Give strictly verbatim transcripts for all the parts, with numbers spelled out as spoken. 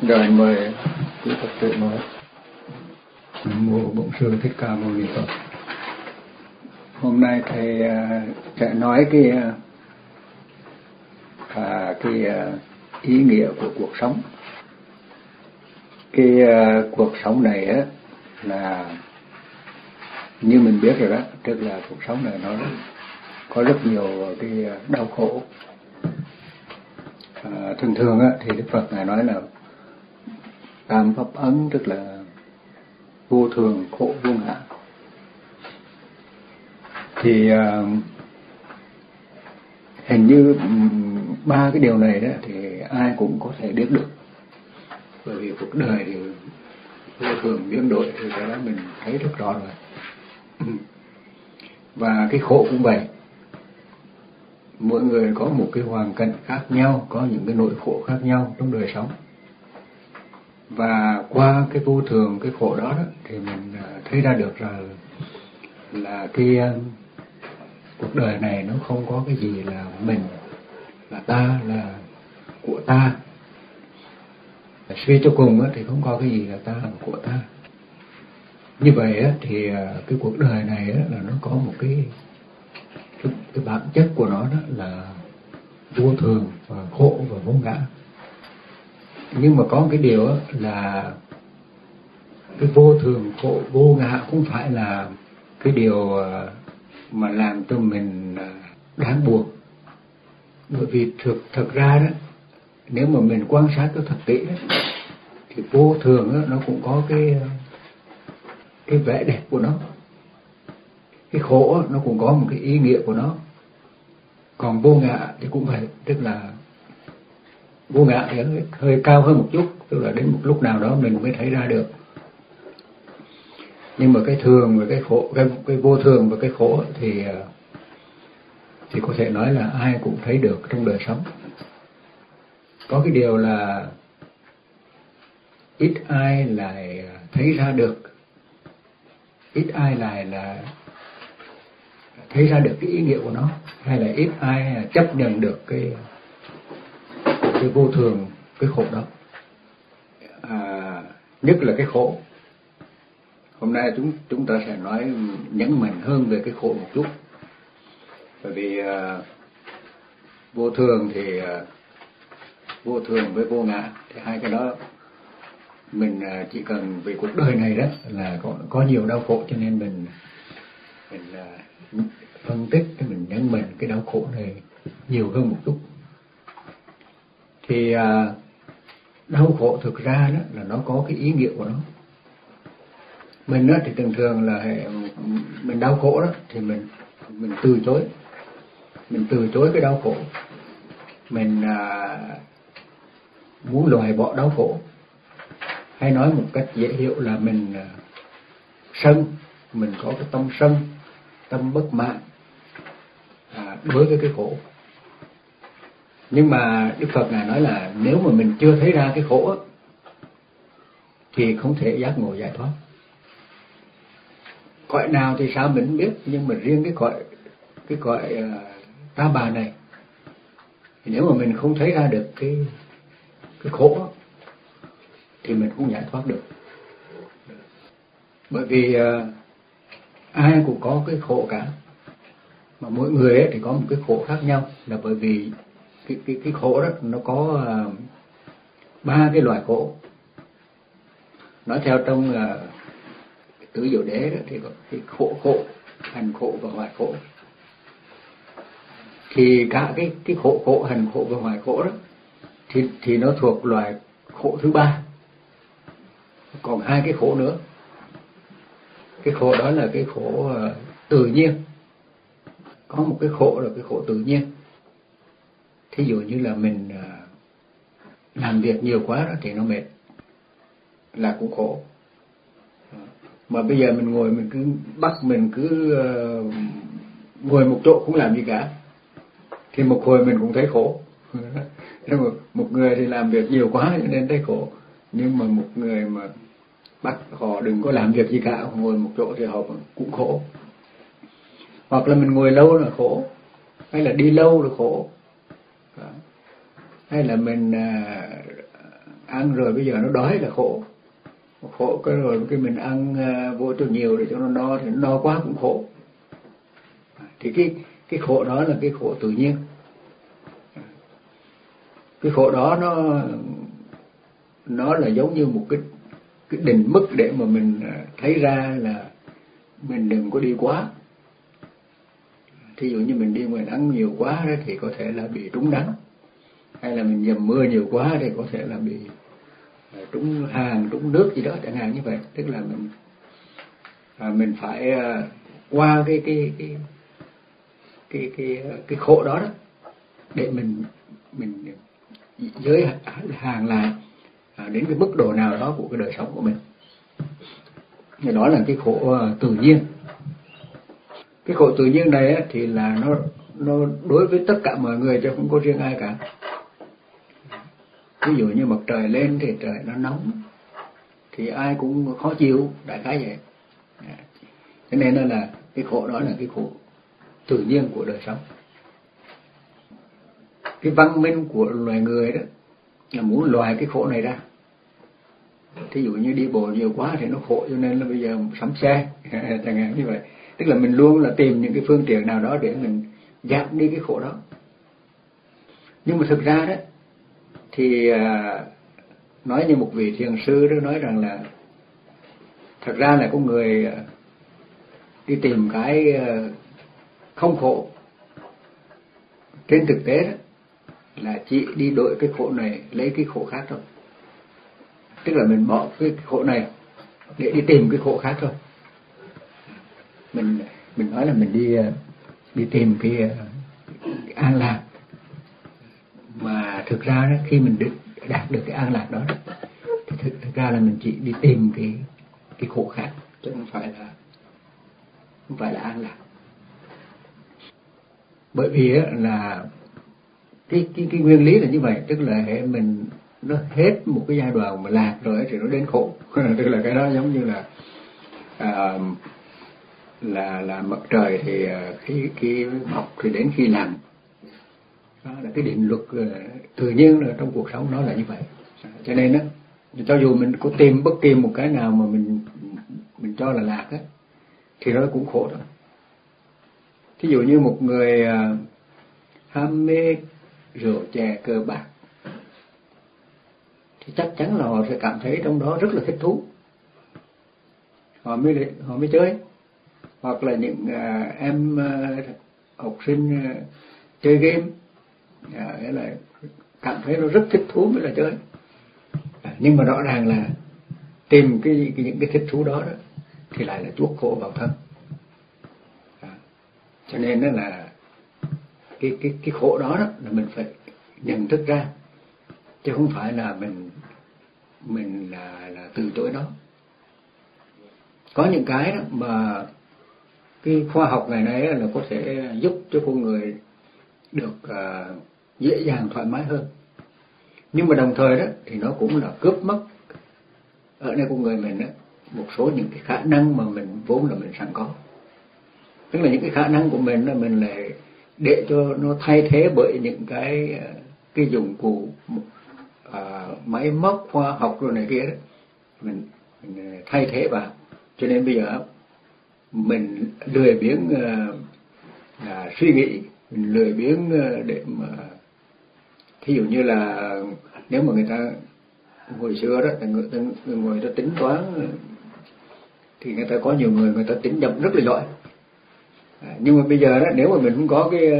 Rồi mời quý Phật tử nói. Nam mô Bổn Sư Thích Ca Mâu Ni Phật. Hôm nay thầy sẽ nói cái à, cái ý nghĩa của cuộc sống. Cái cuộc sống này á là như mình biết rồi đó, tức là cuộc sống này nó có rất nhiều cái đau khổ. À, thường thường á thì Đức Phật ngài nói là tam pháp ấn, tức là vô thường, khổ, vô ngã. Thì uh, hình như um, ba cái điều này đó thì ai cũng có thể biết được, bởi vì cuộc đời thì vô thường biến đổi thì cái đó mình thấy rất rõ rồi. Và cái khổ cũng vậy, mỗi người có một cái hoàn cảnh khác nhau, có những cái nỗi khổ khác nhau trong đời sống. Và qua cái vô thường, cái khổ đó, đó thì mình thấy ra được rằng là cái cuộc đời này nó không có cái gì là mình, là ta, là của ta. Suy cho cùng thì không có cái gì là ta, là của ta. Như vậy thì cái cuộc đời này là nó có một cái cái, cái bản chất của nó đó là vô thường và khổ và vô ngã. Nhưng mà có cái điều là cái vô thường, khổ, vô ngã không phải là cái điều mà làm cho mình đáng buồn. Bởi vì thực, thực ra đó, nếu mà mình quan sát nó thật kỹ đó, thì vô thường đó, nó cũng có cái cái vẻ đẹp của nó. Cái khổ nó cũng có một cái ý nghĩa của nó. Còn vô ngã thì cũng vậy, tức là vô ngã thì hơi cao hơn một chút, tức là đến một lúc nào đó mình mới thấy ra được. Nhưng mà cái thường và cái khổ, cái, cái vô thường và cái khổ thì thì có thể nói là ai cũng thấy được trong đời sống. Có cái điều là ít ai lại thấy ra được, ít ai lại là thấy ra được cái ý nghĩa của nó, hay là ít ai chấp nhận được cái cái vô thường, cái khổ đó. À, nhất là cái khổ. Hôm nay chúng chúng ta sẽ nói nhấn mạnh hơn về cái khổ một chút, bởi vì uh, vô thường thì uh, vô thường với vô ngã thì hai cái đó mình uh, chỉ cần vì cuộc đời này đó là có có nhiều đau khổ, cho nên mình mình uh, phân tích cái mình nhấn mạnh cái đau khổ này nhiều hơn một chút. Thì uh, đau khổ thực ra đó là nó có cái ý nghĩa của nó. Mình đó thì thường thường là mình đau khổ đó thì mình mình từ chối, mình từ chối cái đau khổ, mình à, muốn loại bỏ đau khổ, hay nói một cách dễ hiểu là mình à, sân, mình có cái tâm sân, tâm bất mãn à, đối với cái khổ. Nhưng mà Đức Phật ngài nói là nếu mà mình chưa thấy ra cái khổ thì không thể giác ngộ giải thoát. Cõi nào thì sao mình biết, nhưng mà riêng cái cõi cái cõi uh, ta bà này thì nếu mà mình không thấy ra được cái cái khổ thì mình không giải thoát được. Bởi vì uh, ai cũng có cái khổ cả, mà mỗi người ấy thì có một cái khổ khác nhau, là bởi vì cái cái cái khổ đó nó có uh, ba cái loại khổ. Nói theo trong uh, tứ diệu đế đó thì có cái khổ khổ, hành khổ và hoại khổ. Thì cả cái cái khổ khổ, hành khổ và hoại khổ đó thì thì nó thuộc loại khổ thứ ba. Còn hai cái khổ nữa. Cái khổ đó là cái khổ uh, tự nhiên. Có một cái khổ là cái khổ tự nhiên. Thí dụ như là mình uh, làm việc nhiều quá đó thì nó mệt, là cũng khổ. Mà bây giờ mình ngồi mình cứ bắt mình cứ uh, ngồi một chỗ không làm gì cả thì một hồi mình cũng thấy khổ. Một người thì làm việc nhiều quá nên thấy khổ, nhưng mà một người mà bắt họ đừng có làm việc gì cả, ngồi một chỗ thì họ cũng khổ. Hoặc là mình ngồi lâu là khổ, hay là đi lâu là khổ, hay là mình uh, ăn rồi bây giờ nó đói là khổ, khổ cái rồi cái mình ăn vô cho nhiều để cho nó no thì nó no quá cũng khổ. Thì cái cái khổ đó là cái khổ tự nhiên. Cái khổ đó nó nó là giống như một cái cái định mức để mà mình thấy ra là mình đừng có đi quá. Thí dụ như mình đi ngoài nắng nhiều quá đó thì có thể là bị trúng nắng, hay là mình dầm mưa nhiều quá thì có thể là bị trúng hàn, trúng nước gì đó chẳng hạn như vậy. Tức là mình à, mình phải à, qua cái cái cái cái cái cái khổ đó đó để mình mình giới hạn lại à, đến cái mức độ nào đó của cái đời sống của mình. Thì đó là cái khổ uh, tự nhiên. Cái khổ tự nhiên này á, thì là nó nó đối với tất cả mọi người chứ không có riêng ai cả. Ví dụ như mặt trời lên thì trời nó nóng thì ai cũng khó chịu, đại khái vậy. Cho nên là, là cái khổ đó là cái khổ tự nhiên của đời sống. Cái văn minh của loài người đó là muốn loại cái khổ này ra. Thí dụ như đi bộ nhiều quá thì nó khổ, cho nên là bây giờ sắm xe chẳng hạn như vậy. Tức là mình luôn là tìm những cái phương tiện nào đó để mình giảm đi cái khổ đó. Nhưng mà thực ra đó thì à, nói như một vị thiền sư đó nói rằng là thật ra là con người đi tìm cái không khổ, trên thực tế đó là chỉ đi đổi cái khổ này lấy cái khổ khác thôi. Tức là mình bỏ cái khổ này để đi tìm cái khổ khác thôi. Mình mình nói là mình đi đi tìm cái, cái an lạc, mà thực ra đó, khi mình đạt được cái an lạc đó thì thực, thực ra là mình chỉ đi tìm cái cái khổ khác, chứ không phải là không phải là an lạc. Bởi vì là cái cái cái nguyên lý là như vậy, tức là hệ mình nó hết một cái giai đoạn mà lạc rồi thì nó đến khổ. Tức là cái đó giống như là à, là là mặt trời thì khi khi mọc thì đến khi lặn. Đó là cái định luật tự nhiên là trong cuộc sống nó là như vậy. Cho nên đó, cho dù mình có tìm bất kỳ một cái nào mà mình mình cho là lạc á thì nó cũng khổ thôi. Thí dụ như một người uh, ham mê rượu chè cờ bạc thì chắc chắn là họ sẽ cảm thấy trong đó rất là thích thú, họ mới họ mới chơi. Hoặc là những uh, em uh, học sinh uh, chơi game, uh, là cảm thấy nó rất thích thú mới là chơi. Uh, nhưng mà rõ ràng là tìm cái, cái những cái thích thú đó, đó thì lại là chuốc khổ vào thân. Uh, cho nên đó là cái cái cái khổ đó, đó là mình phải nhận thức ra, chứ không phải là mình mình là là từ chối nó. Có những cái đó mà cái khoa học ngày nay là có thể giúp cho con người được uh, dễ dàng thoải mái hơn, nhưng mà đồng thời đó thì nó cũng là cướp mất ở nơi con người mình đó một số những cái khả năng mà mình vốn là mình sẵn có. Tức là những cái khả năng của mình là mình lại để cho nó thay thế bởi những cái cái dụng cụ uh, máy móc khoa học rồi này kia đó, mình, mình thay thế vào. Cho nên bây giờ mình lười biếng uh, là suy nghĩ, mình lười biếng uh, để mà thí dụ như là nếu mà người ta hồi xưa đó người ta, người ta tính toán thì người ta có nhiều người người ta tính nhầm rất là giỏi. À, nhưng mà bây giờ đó nếu mà mình không có cái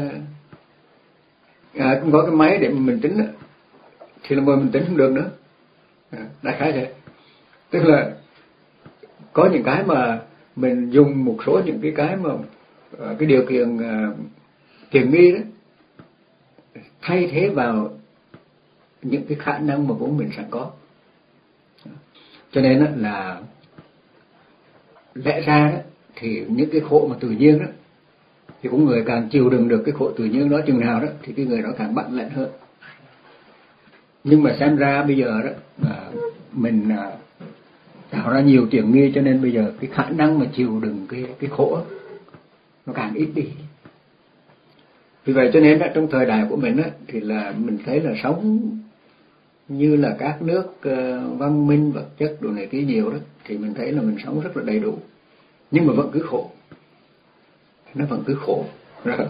à, không có cái máy để mà mình tính đó, thì là mà mình tính không được nữa. À, đại khái vậy. Tức là có những cái mà mình dùng một số những cái cái mà cái điều kiện uh, tiện nghi đó thay thế vào những cái khả năng mà vốn mình sẵn có. Cho nên đó là lẽ ra đó thì những cái khổ mà tự nhiên đó thì cũng người càng chịu đựng được cái khổ tự nhiên đó chừng nào đó thì cái người đó càng mạnh lạnh hơn. Nhưng mà xem ra bây giờ đó à, mình à, tạo ra nhiều tiện nghi, cho nên bây giờ cái khả năng mà chịu đựng cái cái khổ nó càng ít đi. Vì vậy cho nên đó, trong thời đại của mình đó, thì là mình thấy là sống như là các nước uh, văn minh vật chất đồ này kia nhiều đó, thì mình thấy là mình sống rất là đầy đủ, nhưng mà vẫn cứ khổ, nó vẫn cứ khổ. Rồi.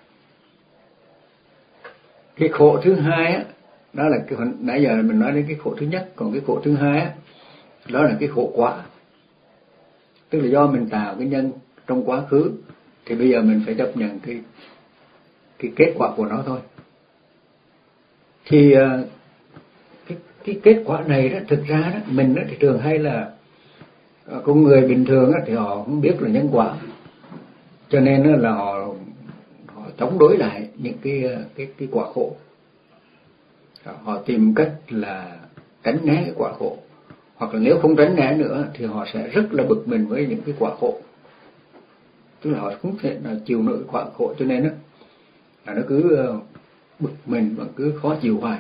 Cái khổ thứ hai á, đó là cái nãy giờ mình nói đến cái khổ thứ nhất, còn cái khổ thứ hai á, đó là cái khổ quả. Tức là do mình tạo cái nhân trong quá khứ, thì bây giờ mình phải chấp nhận cái cái kết quả của nó thôi. Thì cái cái kết quả này đó, thực ra đó mình đó thì thường hay là con người bình thường đó, thì họ không biết là nhân quả, cho nên đó là họ họ chống đối lại những cái cái cái quả khổ. Họ tìm cách là tránh né cái quả khổ, hoặc là nếu không tránh né nữa thì họ sẽ rất là bực mình với những cái quả khổ, tức là họ không thể là chịu nổi quả khổ, cho nên đó là nó cứ bực mình và cứ khó chịu hoài.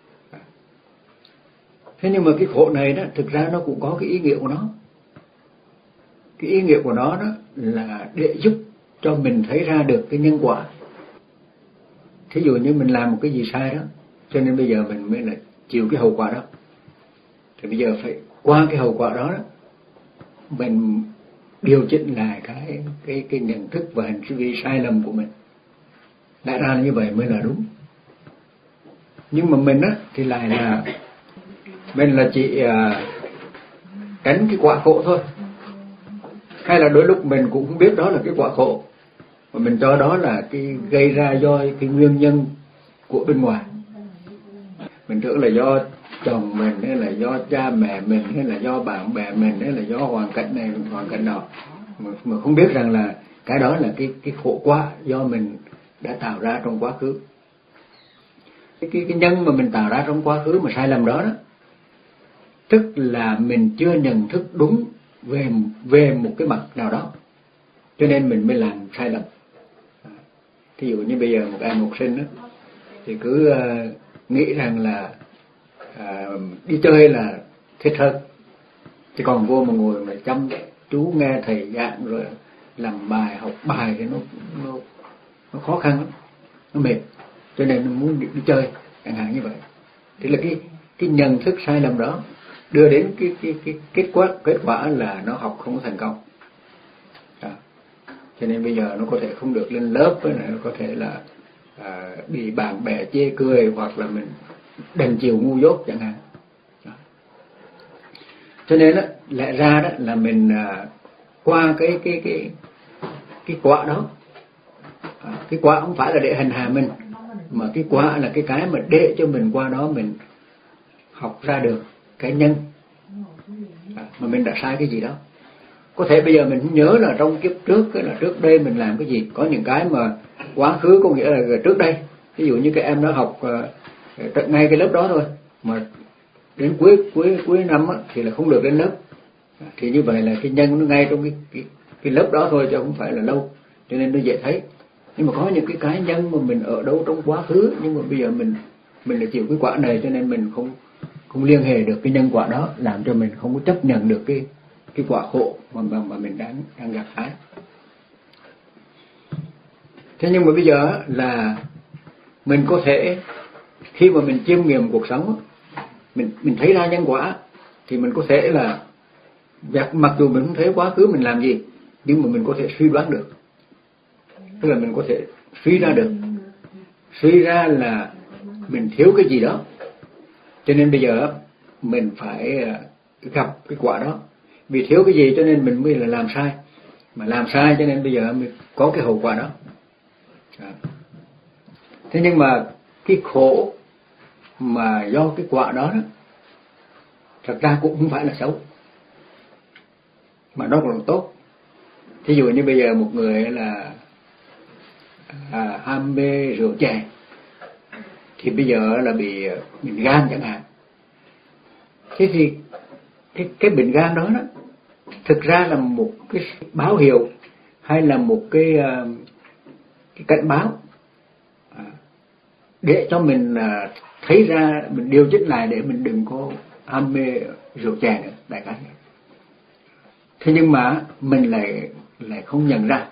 Thế nhưng mà cái khổ này đó, thực ra nó cũng có cái ý nghĩa của nó. Cái ý nghĩa của nó đó là để giúp cho mình thấy ra được cái nhân quả. Thí dụ như mình làm một cái gì sai đó, cho nên bây giờ mình mới là chịu cái hậu quả đó. Thì bây giờ phải qua cái hậu quả đó, đó mình điều chỉnh lại cái cái cái nhận thức và hành vi sai lầm của mình. Lẽ ra là như vậy mới là đúng. Nhưng mà mình á thì lại là mình là chỉ uh, tránh cái quả khổ thôi, hay là đôi lúc mình cũng không biết đó là cái quả khổ, mà mình cho đó là cái gây ra do cái nguyên nhân của bên ngoài. Mình tưởng là do chồng mình, hay là do cha mẹ mình, hay là do bạn bè mình, hay là do hoàn cảnh này hoàn cảnh nọ, mà, mà không biết rằng là cái đó là cái cái khổ quả do mình đã tạo ra trong quá khứ. Cái cái, cái nhân mà mình tạo ra trong quá khứ mà sai lầm đó đó, tức là mình chưa nhận thức đúng về về một cái mặt nào đó, cho nên mình mới làm sai lầm. Thí dụ như bây giờ một em học sinh đó, thì cứ uh, nghĩ rằng là uh, đi chơi là thích hơn, chứ còn vô mà ngồi mà chăm chú nghe thầy giảng rồi làm bài học bài thì nó nó, nó khó khăn lắm, nó mệt, cho nên nó muốn đi, đi chơi chẳng hạn như vậy. Thì là cái cái nhận thức sai lầm đó đưa đến cái cái cái kết quả kết quả là nó học không có thành công. Đó. Cho nên bây giờ nó có thể không được lên lớp, với lại nó có thể là à, bị bạn bè chê cười, hoặc là mình đành chiều ngu dốt chẳng hạn. Đó. Cho nên đó, lẽ ra đó là mình à, qua cái cái cái cái quả đó, à, cái quả không phải là để hành hạ mình, mà cái quả là cái cái mà để cho mình qua đó mình học ra được cái nhân à, mà mình đã sai cái gì đó. Có thể bây giờ mình không nhớ là trong kiếp trước cái là trước đây mình làm cái gì, có những cái mà quá khứ có nghĩa là trước đây. Ví dụ như cái em đó học uh, ngay cái lớp đó thôi, mà đến cuối cuối cuối năm á, thì là không được đến lớp, thì như vậy là cái nhân nó ngay trong cái cái, cái lớp đó thôi, chứ không phải là lâu, cho nên nó dễ thấy. Nhưng mà có những cái cá nhân mà mình ở đâu trong quá khứ, nhưng mà bây giờ mình mình là chịu cái quả này, cho nên mình không không liên hệ được cái nhân quả đó, làm cho mình không có chấp nhận được cái cái quả khổ mà mà, mà mình đang đang gặp phải. Thế nhưng mà bây giờ là mình có thể khi mà mình chiêm nghiệm cuộc sống, mình mình thấy ra nhân quả, thì mình có thể là mặc dù mình không thấy quá khứ mình làm gì, nhưng mà mình có thể suy đoán được, tức là mình có thể suy ra được, suy ra là mình thiếu cái gì đó, cho nên bây giờ mình phải gặp cái quả đó. Vì thiếu cái gì cho nên mình mới là làm sai, mà làm sai cho nên bây giờ mới có cái hậu quả đó. À. Thế nhưng mà cái khổ mà do cái quả đó, đó thật ra cũng không phải là xấu, mà nó còn tốt. Thí dụ như bây giờ một người là à, ham mê rượu chè, thì bây giờ là bị bệnh gan chẳng hạn. Thế thì cái cái bệnh gan đó, đó thực ra là một cái báo hiệu, hay là một cái, cái cảnh báo để cho mình thấy ra, mình điều chỉnh lại để mình đừng có ham mê rượu chè nữa, đại khái. Thế nhưng mà mình lại lại không nhận ra,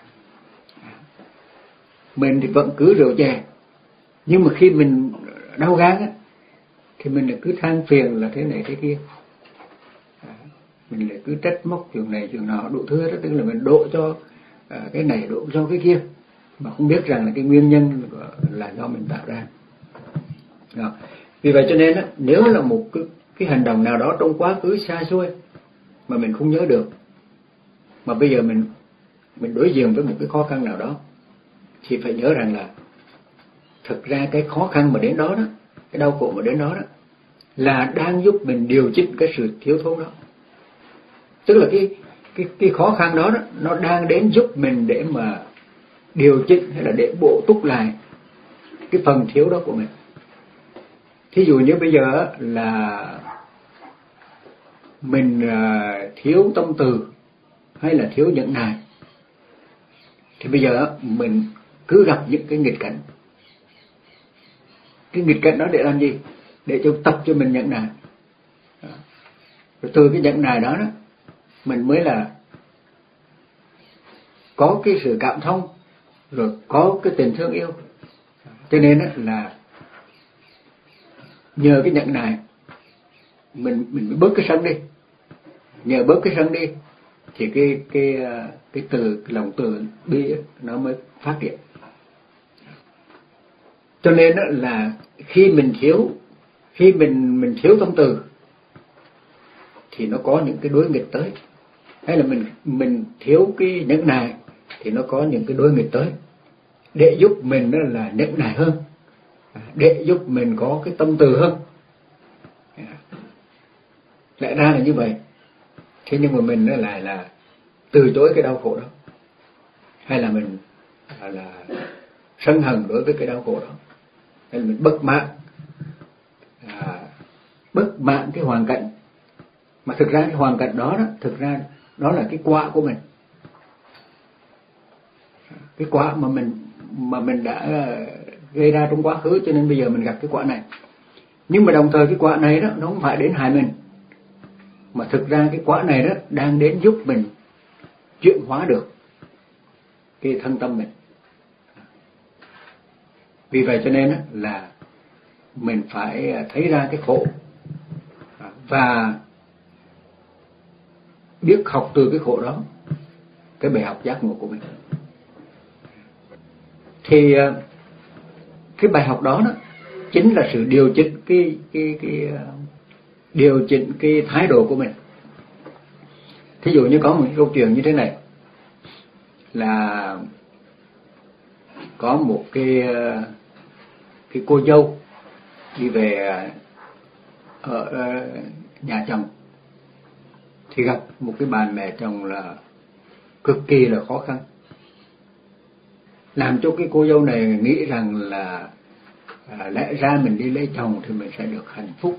mình thì vẫn cứ rượu chè, nhưng mà khi mình đau gan á, thì mình lại cứ than phiền là thế này thế kia, à, mình lại cứ trách móc chuyện này chuyện nọ đủ thứ đó, tức là mình đổ cho à, cái này đổ cho cái kia, mà không biết rằng là cái nguyên nhân là do mình tạo ra. Đó. Vì vậy cho nên á, nếu là một cái, cái hành động nào đó trong quá khứ xa xôi mà mình không nhớ được, mà bây giờ mình mình đối diện với một cái khó khăn nào đó, thì phải nhớ rằng là thực ra cái khó khăn mà đến đó đó, cái đau khổ mà đến đó đó là đang giúp mình điều chỉnh cái sự thiếu thốn đó. Tức là cái cái cái khó khăn đó, đó nó đang đến giúp mình để mà điều chỉnh hay là để bổ túc lại cái phần thiếu đó của mình. Thí dụ như bây giờ là mình thiếu tâm từ hay là thiếu nhẫn nại, thì bây giờ mình cứ gặp những cái nghịch cảnh. Cái nghịch cảnh đó để làm gì? Để cho tập cho mình nhẫn nại. Rồi từ cái nhẫn nại đó, đó mình mới là có cái sự cảm thông, rồi có cái tình thương yêu. Cho nên là nhờ cái nhẫn nại mình mình mới bớt cái sân đi. Nhờ bớt cái sân đi thì cái cái cái từ cái lòng từ bi nó mới phát triển. Cho nên là khi mình thiếu khi mình mình thiếu tâm từ thì nó có những cái đối nghịch tới, hay là mình mình thiếu cái nhẫn nại thì nó có những cái đối nghịch tới để giúp mình đó là nhẫn nại hơn, để giúp mình có cái tâm từ hơn. Lẽ ra là như vậy. Thế nhưng mà mình nó lại là từ chối cái đau khổ đó, hay là mình là, là sân hận đối với cái đau khổ đó, hay là mình bất mãn à, bất mãn cái hoàn cảnh. Mà thực ra cái hoàn cảnh đó, đó thực ra đó là cái quả của mình, cái quả mà mình mà mình đã gây ra trong quá khứ, cho nên bây giờ mình gặp cái quả này. Nhưng mà đồng thời cái quả này đó nó không phải đến hại mình, mà thực ra cái quả này đó đang đến giúp mình chuyển hóa được cái thân tâm mình. Vì vậy cho nên là mình phải thấy ra cái khổ và biết học từ cái khổ đó cái bài học giác ngộ của mình. Thì cái bài học đó, đó chính là sự điều chỉnh cái cái cái điều chỉnh cái thái độ của mình. Thí dụ như có một cái câu chuyện như thế này, là có một cái cái cô dâu đi về ở nhà chồng, thì gặp một cái bà mẹ chồng là cực kỳ là khó khăn, làm cho cái cô dâu này nghĩ rằng là à, lẽ ra mình đi lấy chồng thì mình sẽ được hạnh phúc,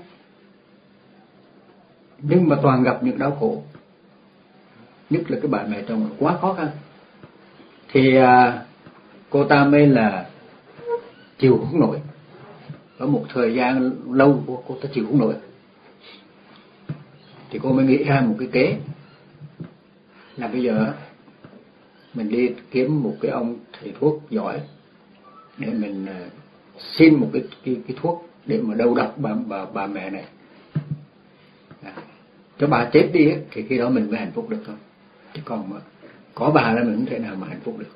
nhưng mà toàn gặp những đau khổ, nhất là cái bà mẹ chồng quá khó khăn. Thì à, cô ta mới là chịu không nổi. Có một thời gian lâu cô, cô ta chịu không nổi, thì cô mới nghĩ ra một cái kế là bây giờ mình đi kiếm một cái ông thầy thuốc giỏi để mình xin một cái cái, cái thuốc để mà đầu độc bà bà bà mẹ này, à, cho bà chết đi ấy, thì khi đó mình mới hạnh phúc được thôi. Chứ còn mà có bà là mình không thể nào mà hạnh phúc được.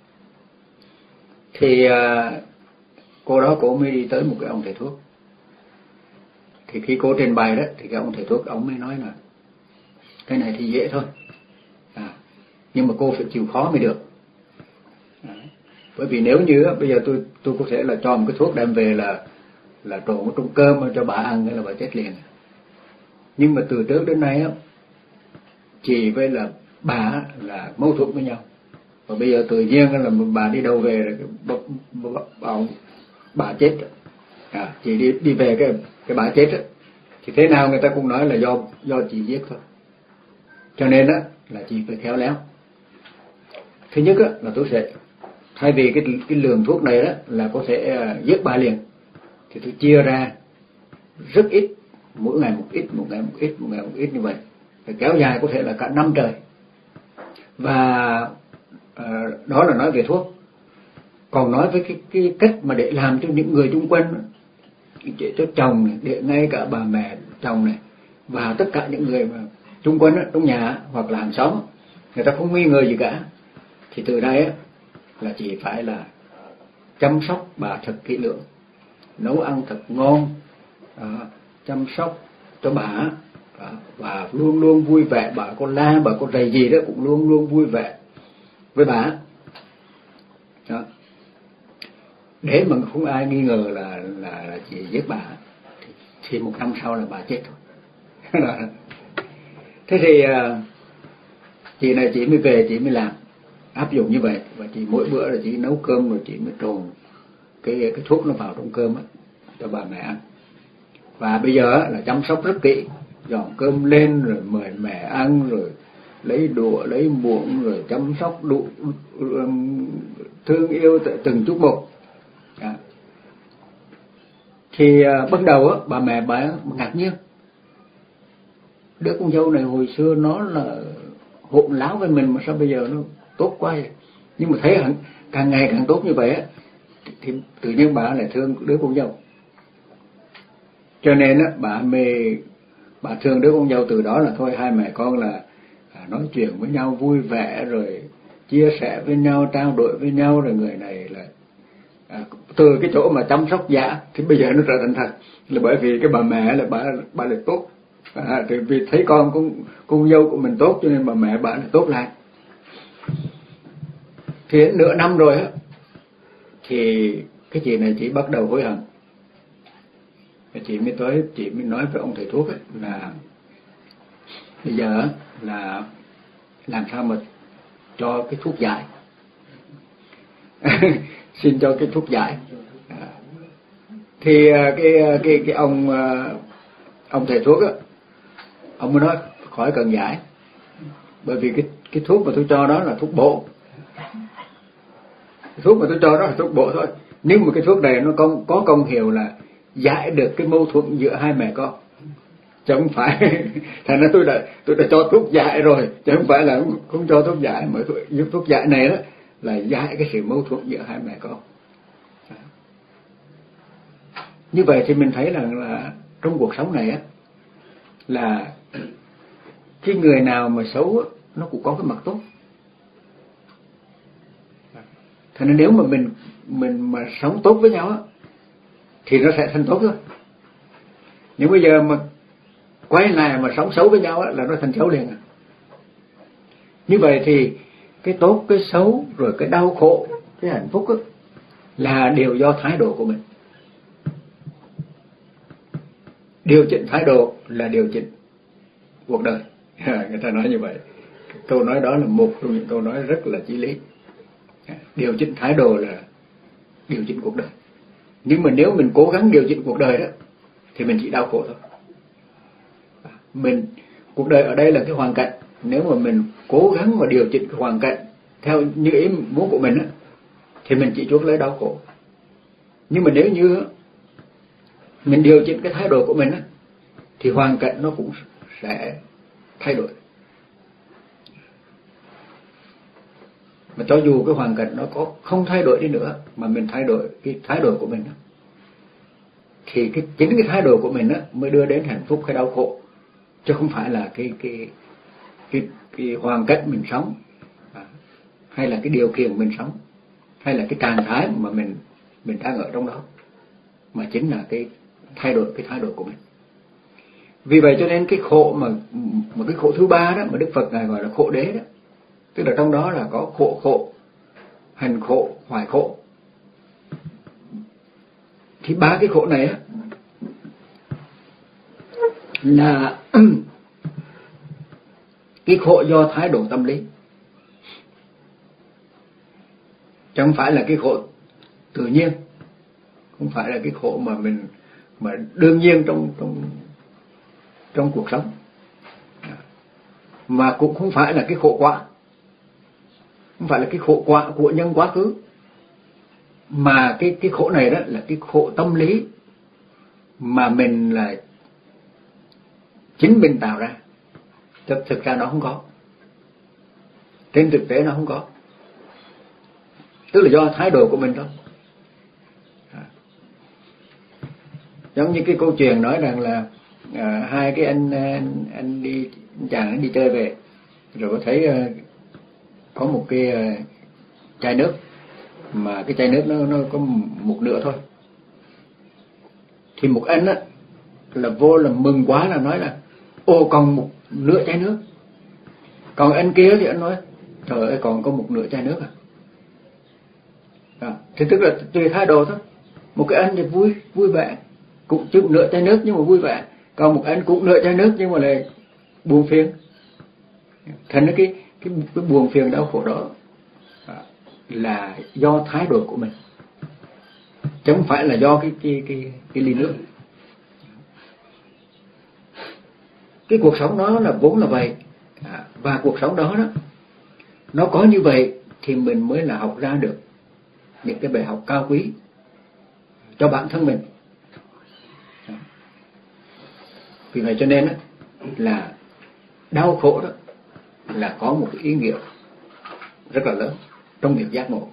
Thì à, cô đó cô mới đi tới một cái ông thầy thuốc. Thì khi cô trình bày đó thì cái ông thầy thuốc ông mới nói là cái này thì dễ thôi, à, nhưng mà cô phải chịu khó mới được. À, bởi vì nếu như bây giờ tôi tôi có thể là cho một cái thuốc đem về là là trộn trong cơm cho bà ăn hay là bà chết liền. Nhưng mà từ trước đến nay á, chị với là bà là mâu thuẫn với nhau, và bây giờ tự nhiên là bà đi đâu về là bà, bà, bà, bà chết, à, chị đi đi về cái cái bà chết á, thì thế nào người ta cũng nói là do do chị giết thôi. Cho nên á là chị phải khéo léo. Thứ nhất á là tôi sẽ thay vì cái cái lượng thuốc này đó là có thể uh, giết bà liền, thì tôi chia ra rất ít, mỗi ngày một ít, một ngày một ít, một ngày một ít như vậy, phải kéo dài có thể là cả năm trời. Và uh, đó là nói về thuốc. Còn nói với cái cái cách mà để làm cho những người xung quanh để cho chồng này, để ngay cả bà mẹ chồng này và tất cả những người mà xung quanh trong nhà hoặc là hàng xóm, người ta không nghi ngờ gì cả, thì từ đây á, là chỉ phải là chăm sóc bà thật kỹ lưỡng, nấu ăn thật ngon, à, chăm sóc cho bà, à, và luôn luôn vui vẻ, bà có la bà có rầy gì đó cũng luôn luôn vui vẻ với bà đó. Để mà không ai nghi ngờ là là, là chị giết bà thì, thì một năm sau là bà chết thôi. Thế thì chị này chị mới về, chị mới làm áp dụng như vậy, và chị mỗi bữa là chị nấu cơm rồi chị mới trộn cái cái thuốc nó vào trong cơm á cho bà mẹ ăn. Và bây giờ là chăm sóc rất kỹ, dọn cơm lên rồi mời mẹ ăn, rồi lấy đũa lấy muỗng, rồi chăm sóc đủ, thương yêu từng chút một. À. Thì à, bắt đầu á, bà mẹ bà ngạc nhiên, đứa con dâu này hồi xưa nó là hỗn láo với mình mà sao bây giờ nó tốt quá vậy? Nhưng mà thấy hẳn càng ngày càng tốt như vậy á, thì tự nhiên bà lại thương đứa con dâu. Cho nên á, bà mê bà thương đứa con dâu. Từ đó là thôi hai mẹ con là à, nói chuyện với nhau vui vẻ, rồi chia sẻ với nhau, trao đổi với nhau, rồi người này là à, từ cái chỗ mà chăm sóc giả thì bây giờ nó trở thành thật, là bởi vì cái bà mẹ là bà bà là tốt, à, thì vì thấy con con con dâu của mình tốt cho nên bà mẹ bà là tốt lại. Thì nửa năm rồi á, thì cái chị này chị bắt đầu hối hận. Chị mới tới, chị mới nói với ông thầy thuốc ấy, là bây giờ là làm sao mà cho cái thuốc giải. Xin cho cái thuốc giải. À. Thì cái cái cái ông ông thầy thuốc á, ông mới nói khỏi cần giải, bởi vì cái cái thuốc mà tôi cho đó là thuốc bổ. Cái thuốc mà tôi cho đó là thuốc bổ thôi. Nhưng mà cái thuốc này nó công, có công hiệu là giải được cái mâu thuẫn giữa hai mẹ con, chứ không phải thành ra tôi đã tôi đã cho thuốc giải rồi, chứ không phải là không, không cho thuốc giải, mà thuốc, thuốc giải này đó là giải cái sự mâu thuẫn giữa hai mẹ con. Như vậy thì mình thấy rằng là, là trong cuộc sống này á, là cái người nào mà xấu á, nó cũng có cái mặt tốt. Thành nên nếu mà mình mình mà sống tốt với nhau á, thì nó sẽ thành tốt thôi. Nhưng bây giờ mà quay lại mà sống xấu với nhau á, là nó thành xấu liền. Như vậy thì cái tốt, cái xấu, rồi cái đau khổ, cái hạnh phúc á, là đều do thái độ của mình. Điều chỉnh thái độ là điều chỉnh cuộc đời. Người ta nói như vậy. Câu nói đó là một trong những câu nói rất là chí lý. Điều chỉnh thái độ là điều chỉnh cuộc đời. Nhưng mà nếu mình cố gắng điều chỉnh cuộc đời đó, thì mình chỉ đau khổ thôi. Mình cuộc đời ở đây là cái hoàn cảnh. Nếu mà mình cố gắng mà điều chỉnh cái hoàn cảnh theo như ý muốn của mình á, thì mình chỉ chuốc lấy đau khổ. Nhưng mà nếu như mình điều chỉnh cái thái độ của mình á, thì hoàn cảnh nó cũng sẽ thay đổi. Mà cho dù cái hoàn cảnh nó có không thay đổi đi nữa, mà mình thay đổi cái thái độ của mình đó, thì cái chính cái thái độ của mình đó mới đưa đến hạnh phúc hay đau khổ, chứ không phải là cái cái cái cái hoàn cảnh mình sống, hay là cái điều kiện mình sống, hay là cái trạng thái mà mình mình đang ở trong đó, mà chính là cái thay đổi cái thái độ của mình. Vì vậy cho nên cái khổ mà một cái khổ thứ ba đó mà Đức Phật ngài gọi là khổ đế đó, tức là trong đó là có khổ khổ, hành khổ, hoại khổ. Thì ba cái khổ này á là cái khổ do thái độ tâm lý, chứ không phải là cái khổ tự nhiên, không phải là cái khổ mà mình mà đương nhiên trong trong trong cuộc sống, mà cũng không phải là cái khổ quả, không phải là cái khổ quả của nhân quá khứ, mà cái cái khổ này đó là cái khổ tâm lý mà mình là chính mình tạo ra. Thực, thực ra nó không có, trên thực tế nó không có, tức là do thái độ của mình thôi. Giống như cái câu chuyện nói rằng là à, hai cái anh anh, anh đi anh chàng anh đi chơi về, rồi có thấy uh, có một cái uh, chai nước, mà cái chai nước nó nó có một nửa thôi. Thì một anh á là vô là mừng quá, là nói là ô còn một nửa chai nước. Còn anh kia thì anh nói trời ơi còn có một nửa chai nước à. À, thì tức là tùy thái độ thôi. Một cái anh thì vui vui vẻ, cũng chịu nửa chai nước nhưng mà vui vẻ. Còn một anh cũng nửa chai nước nhưng mà lại buồn phiền. Thành ra cái cái cái buồn phiền đau khổ đó à, là do thái độ của mình, chứ không phải là do cái cái cái cái ly nước. Cái cuộc sống đó là vốn là vậy à, và cuộc sống đó đó nó có như vậy thì mình mới là học ra được những cái bài học cao quý cho bản thân mình. Vì vậy cho nên đó, là đau khổ đó là có một cái ý nghĩa rất là lớn trong việc giác ngộ.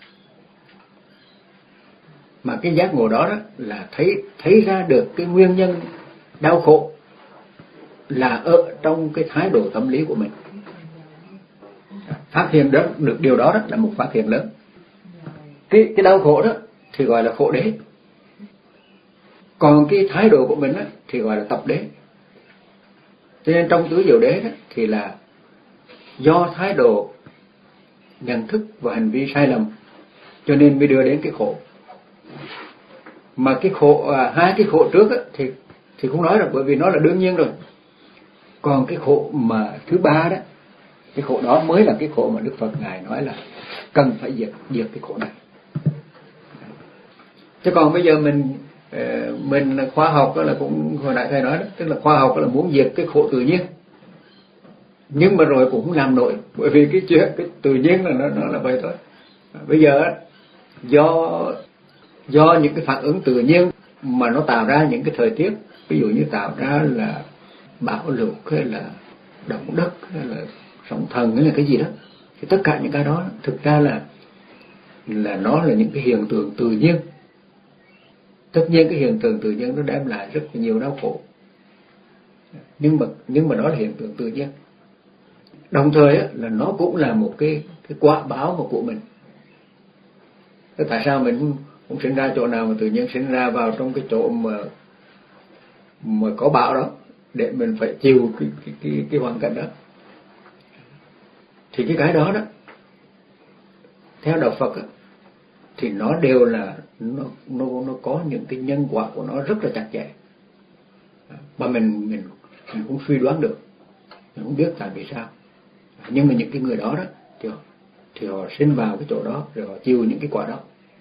Mà cái giác ngộ đó, đó là thấy thấy ra được cái nguyên nhân đau khổ là ở trong cái thái độ tâm lý của mình. Phát hiện đó, được điều đó, đó là một phát hiện lớn. Cái cái đau khổ đó thì gọi là khổ đế. Còn cái thái độ của mình đó, thì gọi là tập đế. Cho nên trong tứ diệu đế đó, thì là do thái độ, nhận thức và hành vi sai lầm cho nên mới đưa đến cái khổ. Mà cái khổ à, hai cái khổ trước đó, thì thì không nói rồi, bởi vì nó là đương nhiên rồi. Còn cái khổ mà thứ ba đó, cái khổ đó mới là cái khổ mà Đức Phật Ngài nói là cần phải diệt diệt cái khổ này. Chứ còn bây giờ mình mình khoa học đó là cũng hồi nãy thầy nói đó, tức là khoa học đó là muốn diệt cái khổ tự nhiên, nhưng mà rồi cũng không làm nổi, bởi vì cái chuyện cái tự nhiên là nó nó là vậy thôi. Bây giờ do do những cái phản ứng tự nhiên mà nó tạo ra những cái thời tiết, ví dụ như tạo ra là bão lụt hay là động đất hay là sóng thần hay là cái gì đó, thì tất cả những cái đó thực ra là là nó là những cái hiện tượng tự nhiên. Tất nhiên cái hiện tượng tự nhiên nó đem lại rất nhiều đau khổ, nhưng mà nhưng mà đó là hiện tượng tự nhiên. Đồng thời á, là nó cũng là một cái cái quả báo mà của mình. Thế tại sao mình cũng sinh ra chỗ nào mà tự nhiên sinh ra vào trong cái chỗ mà mà có bão đó để mình phải chịu cái cái cái, cái hoàn cảnh đó? Thì cái cái đó đó theo đạo Phật á, thì nó đều là nó nó nó có những cái nhân quả của nó rất là chặt chẽ, mà mình mình mình cũng suy đoán được, mình không biết tại vì sao. Nhưng mà những cái người đó đó thì họ, thì họ sinh vào cái chỗ đó rồi họ chịu những cái quả đó.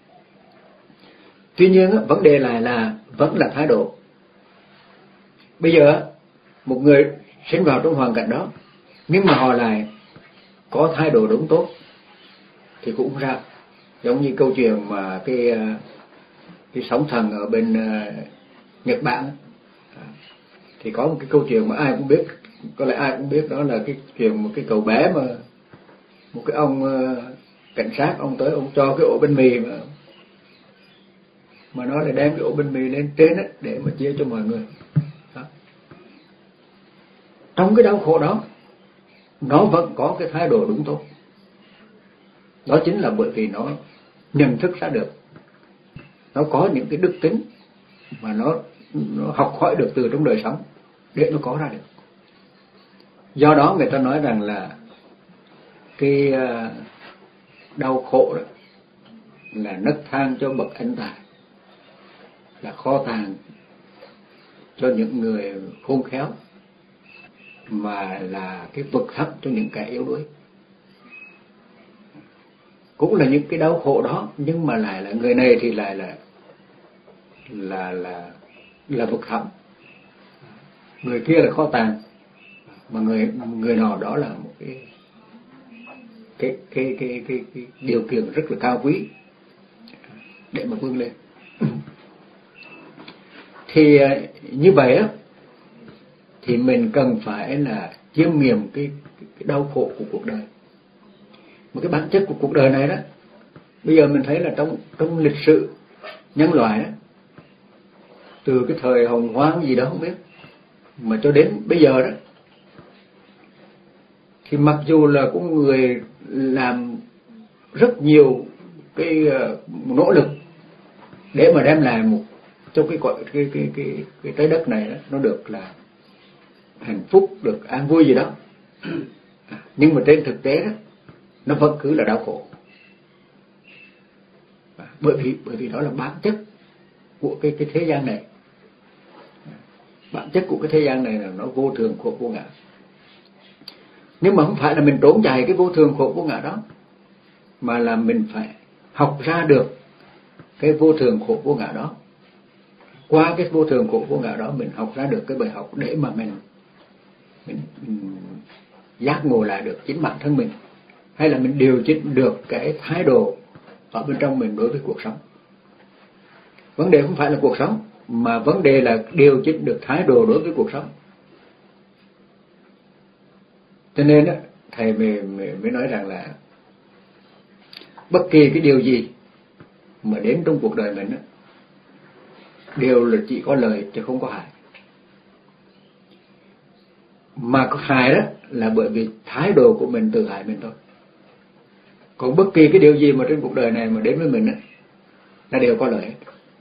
Tuy nhiên á, vấn đề là là vẫn là thái độ. Bây giờ một người sinh vào trong hoàn cảnh đó nhưng mà họ lại có thái độ đúng tốt thì cũng không sao. Giống như câu chuyện mà cái cái sóng thần ở bên uh, Nhật Bản, thì có một cái câu chuyện mà ai cũng biết, có lẽ ai cũng biết, đó là cái chuyện một cái cậu bé mà một cái ông uh, cảnh sát ông tới ông cho cái ổ bánh mì mà mà nó lại đem cái ổ bánh mì lên trên ấy, để mà chia cho mọi người đó. Trong cái đau khổ đó nó vẫn có cái thái độ đúng tốt. Đó chính là bởi vì nó nhận thức ra được, nó có những cái đức tính mà nó, nó học hỏi được từ trong đời sống để nó có ra được. Do đó người ta nói rằng là cái uh, đau khổ đó là nấc thang cho bậc anh tài, là kho tàng cho những người khôn khéo, mà là cái vực thấp cho những kẻ yếu đuối. Cũng là những cái đau khổ đó, nhưng mà lại là người này thì lại là là là là vực thẳm, người kia là kho tàng, mà người người nào đó là một cái cái cái cái cái, cái điều kiện rất là cao quý để mà vươn lên. Thì như vậy á, thì mình cần phải là chiêm nghiệm cái, cái đau khổ của cuộc đời. Một cái bản chất của cuộc đời này đó, bây giờ mình thấy là trong trong lịch sử nhân loại đó, từ cái thời Hồng Hoang gì đó không biết mà cho đến bây giờ đó, thì mặc dù là có người làm rất nhiều cái nỗ lực để mà đem lại một cho cái cái cái cái cái, cái trái đất này đó, nó được là hạnh phúc, được an vui gì đó, nhưng mà trên thực tế đó nó vẫn cứ là đau khổ, bởi vì bởi vì đó là bản chất của cái cái thế gian này. Bản chất của cái thế gian này là nó vô thường khổ vô ngã. Nhưng mà không phải là mình trốn chạy cái vô thường khổ vô ngã đó, mà là mình phải học ra được cái vô thường khổ vô ngã đó. Qua cái vô thường khổ vô ngã đó mình học ra được cái bài học để mà mình mình, mình giác ngộ lại được chính bản thân mình, hay là mình điều chỉnh được cái thái độ ở bên trong mình đối với cuộc sống. Vấn đề không phải là cuộc sống, mà vấn đề là điều chỉnh được thái độ đối với cuộc sống. Cho nên á, thầy mới, mới, mới nói rằng là bất kỳ cái điều gì mà đến trong cuộc đời mình á, đều là chỉ có lợi chứ không có hại. Mà có hại đó là bởi vì thái độ của mình tự hại mình thôi. Còn bất kỳ cái điều gì mà trên cuộc đời này mà đến với mình á, là đều có lợi.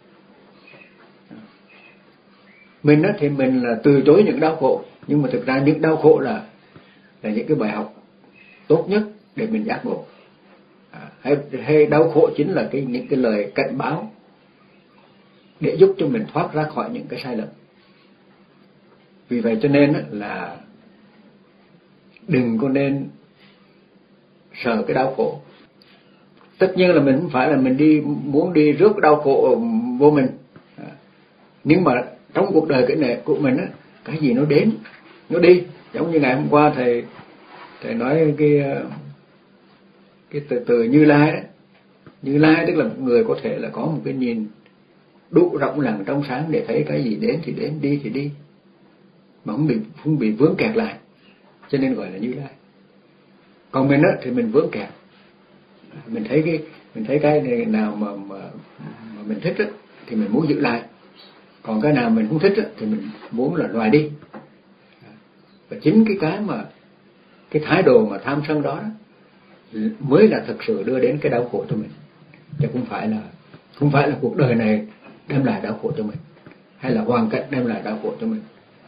Mình á thì mình là từ chối những đau khổ, nhưng mà thực ra những đau khổ là là những cái bài học tốt nhất để mình giác ngộ. À, hay, hay đau khổ chính là cái những cái lời cảnh báo để giúp cho mình thoát ra khỏi những cái sai lầm. Vì vậy cho nên á, là đừng có nên sợ cái đau khổ. Tất nhiên là mình không phải là mình đi muốn đi rước đau khổ vô mình, à, nhưng mà trong cuộc đời cái này của mình á, cái gì nó đến nó đi. Giống như ngày hôm qua thầy thầy nói cái cái từ từ Như Lai đó. Như Lai tức là một người có thể là có một cái nhìn đủ rộng lặng trong sáng để thấy cái gì đến thì đến, đi thì đi, mà không bị không bị vướng kẹt lại, cho nên gọi là Như Lai. Còn mình á thì mình vướng kẹt, mình thấy cái mình thấy cái này nào mà mà, mà mình thích á thì mình muốn giữ lại, còn cái nào mình không thích á thì mình muốn là loại đi. Và chính cái cái mà cái thái độ mà tham sân đó, đó mới là thực sự đưa đến cái đau khổ cho mình, chứ không phải là không phải là cuộc đời này đem lại đau khổ cho mình, hay là hoàn cảnh đem lại đau khổ cho mình.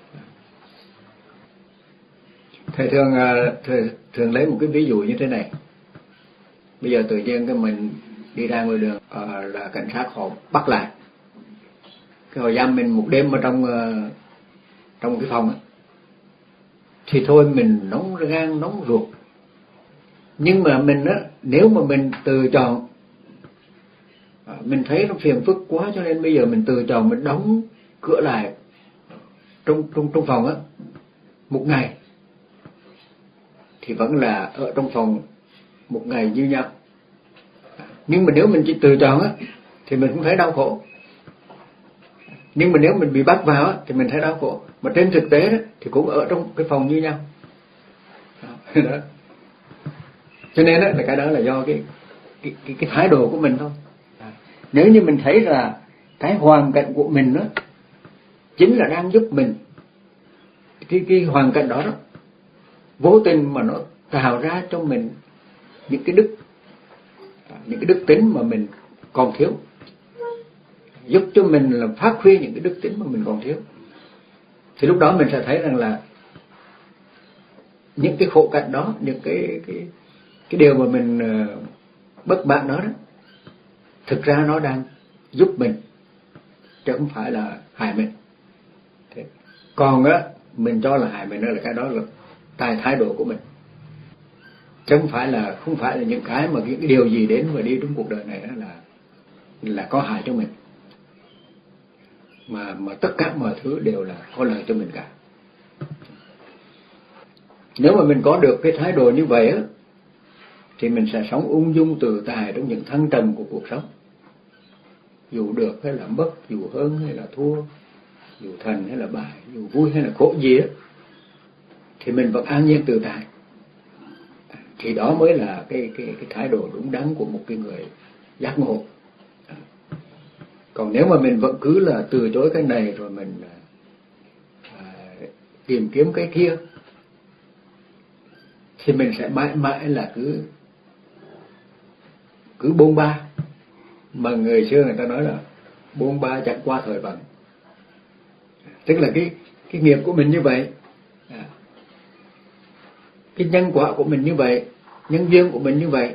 Thầy thường thường, thường lấy một cái ví dụ như thế này. Bây giờ tự nhiên cái mình đi ra ngoài đường, à, là cảnh sát họ bắt lại, cái họ giam mình một đêm ở trong uh, trong một cái phòng ấy. Thì thôi mình nóng gan nóng ruột, nhưng mà mình á, nếu mà mình từ chọn, à, mình thấy nó phiền phức quá cho nên bây giờ mình từ chọn mình đóng cửa lại trong trong trong phòng á một ngày, thì vẫn là ở trong phòng một ngày như nhau. Nhưng mà nếu mình chỉ từ chọn á thì mình cũng thấy đau khổ, nhưng mà nếu mình bị bắt vào á thì mình thấy đau khổ. Mà trên thực tế đó, thì cũng ở trong cái phòng như nhau đó. Cho nên đó, là cái đó là do cái cái, cái cái thái độ của mình thôi. Nếu như mình thấy là cái hoàn cảnh của mình đó chính là đang giúp mình, cái cái hoàn cảnh đó đó vô tình mà nó tạo ra cho mình những cái đức những cái đức tính mà mình còn thiếu, giúp cho mình là phát huy những cái đức tính mà mình còn thiếu, thì lúc đó mình sẽ thấy rằng là những cái khổ cảnh đó, những cái cái cái điều mà mình uh, bất mãn đó đó, thực ra nó đang giúp mình chứ không phải là hại mình. Thế. Còn á mình cho là hại mình đó là cái đó là tại thái độ của mình, chứ không phải là không phải là những cái mà những cái điều gì đến và đi trong cuộc đời này đó là là có hại cho mình, mà mà tất cả mọi thứ đều là có lợi cho mình cả. Nếu mà mình có được cái thái độ như vậy á, thì mình sẽ sống ung dung tự tại trong những thăng trầm của cuộc sống. Dù được hay là mất, dù hơn hay là thua, dù thành hay là bại, dù vui hay là khổ gì á, thì mình vẫn an nhiên tự tại. Thì đó mới là cái cái cái thái độ đúng đắn của một cái người giác ngộ. Còn nếu mà mình vẫn cứ là từ chối cái này rồi mình à, tìm kiếm cái kia, thì mình sẽ mãi mãi là cứ cứ bôn ba. Mà người xưa người ta nói là bôn ba chẳng qua thời vận, tức là cái cái nghiệp của mình như vậy, à, cái nhân quả của mình như vậy, nhân duyên của mình như vậy.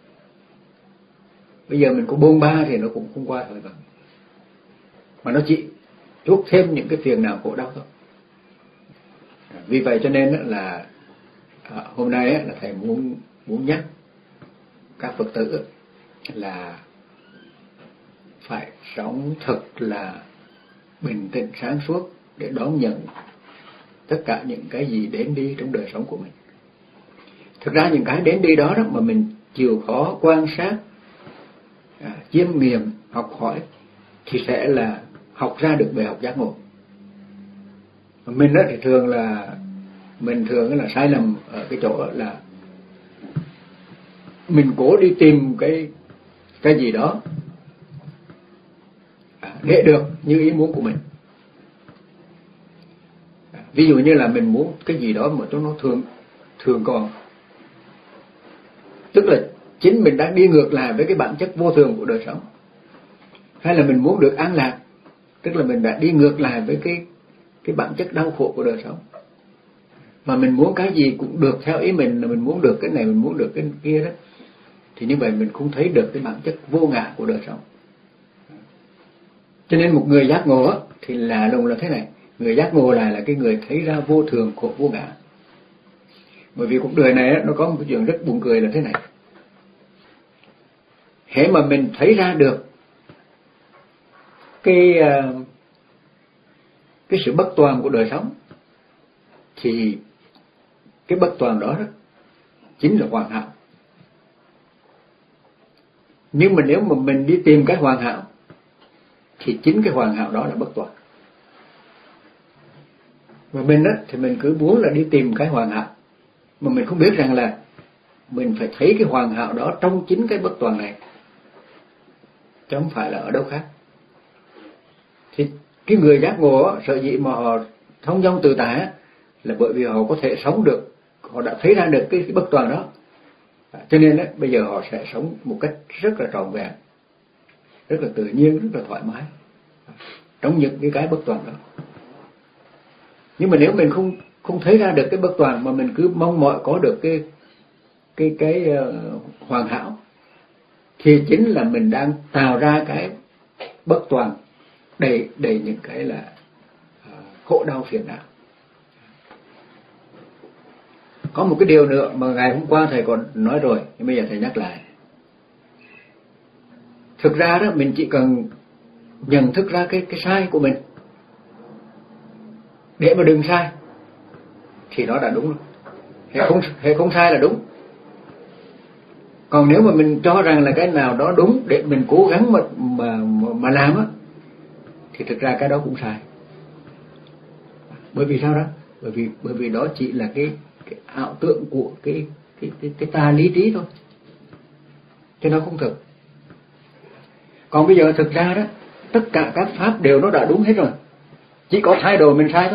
Bây giờ mình có bôn ba thì nó cũng không qua thời vận, mà nó chỉ chuốc thêm những cái phiền não khổ đau thôi. À, vì vậy cho nên là à, hôm nay là thầy muốn muốn nhắc các Phật tử là phải sống thật là bình tĩnh sáng suốt để đón nhận tất cả những cái gì đến đi trong đời sống của mình. Thực ra những cái đến đi đó, đó mà mình chịu khó quan sát, à, chiêm nghiệm, học hỏi thì sẽ là học ra được bài học giác ngộ. Mình đó thì thường là mình thường là sai lầm ở cái chỗ là mình cố đi tìm cái cái gì đó à, để được như ý muốn của mình. À, ví dụ như là mình muốn cái gì đó mà nó thường thường còn, tức là chính mình đang đi ngược lại với cái bản chất vô thường của đời sống. Hay là mình muốn được an lạc, tức là mình đã đi ngược lại với cái cái bản chất đau khổ của đời sống. Mà mình muốn cái gì cũng được theo ý mình, là mình muốn được cái này, mình muốn được cái kia đó, thì như vậy mình không thấy được cái bản chất vô ngã của đời sống. Cho nên một người giác ngộ thì là đồng là thế này, người giác ngộ là là cái người thấy ra vô thường khổ vô ngã. Bởi vì cuộc đời này nó có một chuyện rất buồn cười là thế này, hễ mà mình thấy ra được cái cái sự bất toàn của đời sống thì cái bất toàn đó, đó chính là hoàn hảo. Nhưng mà nếu mà mình đi tìm cái hoàn hảo thì chính cái hoàn hảo đó là bất toàn. Mà mình á thì mình cứ muốn là đi tìm cái hoàn hảo, mà mình không biết rằng là mình phải thấy cái hoàn hảo đó trong chính cái bất toàn này, chứ không phải là ở đâu khác. Thì cái người giác ngộ sở dĩ mà họ thông dong tự tại là bởi vì họ có thể sống được, họ đã thấy ra được cái, cái bất toàn đó. À, cho nên đấy, bây giờ họ sẽ sống một cách rất là trọn vẹn, rất là tự nhiên, rất là thoải mái trong những cái cái bất toàn đó. Nhưng mà nếu mình không không thấy ra được cái bất toàn, mà mình cứ mong mỏi có được cái cái cái uh, hoàn hảo, thì chính là mình đang tạo ra cái bất toàn đầy đầy những cái là uh, khổ đau phiền não. Có một cái điều nữa mà ngày hôm qua thầy còn nói rồi, nhưng bây giờ thầy nhắc lại. Thực ra đó mình chỉ cần nhận thức ra cái cái sai của mình để mà đừng sai thì nó đã đúng rồi. Hệ không hệ không sai là đúng. Còn nếu mà mình cho rằng là cái nào đó đúng để mình cố gắng mà mà mà, mà làm á, thì thực ra cái đó cũng sai. Bởi vì sao đó? Bởi vì bởi vì đó chỉ là cái, cái ảo tưởng của cái cái cái cái ta lý trí thôi, chứ nó không thực. Còn bây giờ thực ra đó, tất cả các pháp đều nó đã đúng hết rồi, chỉ có thay đổi mình sai thôi.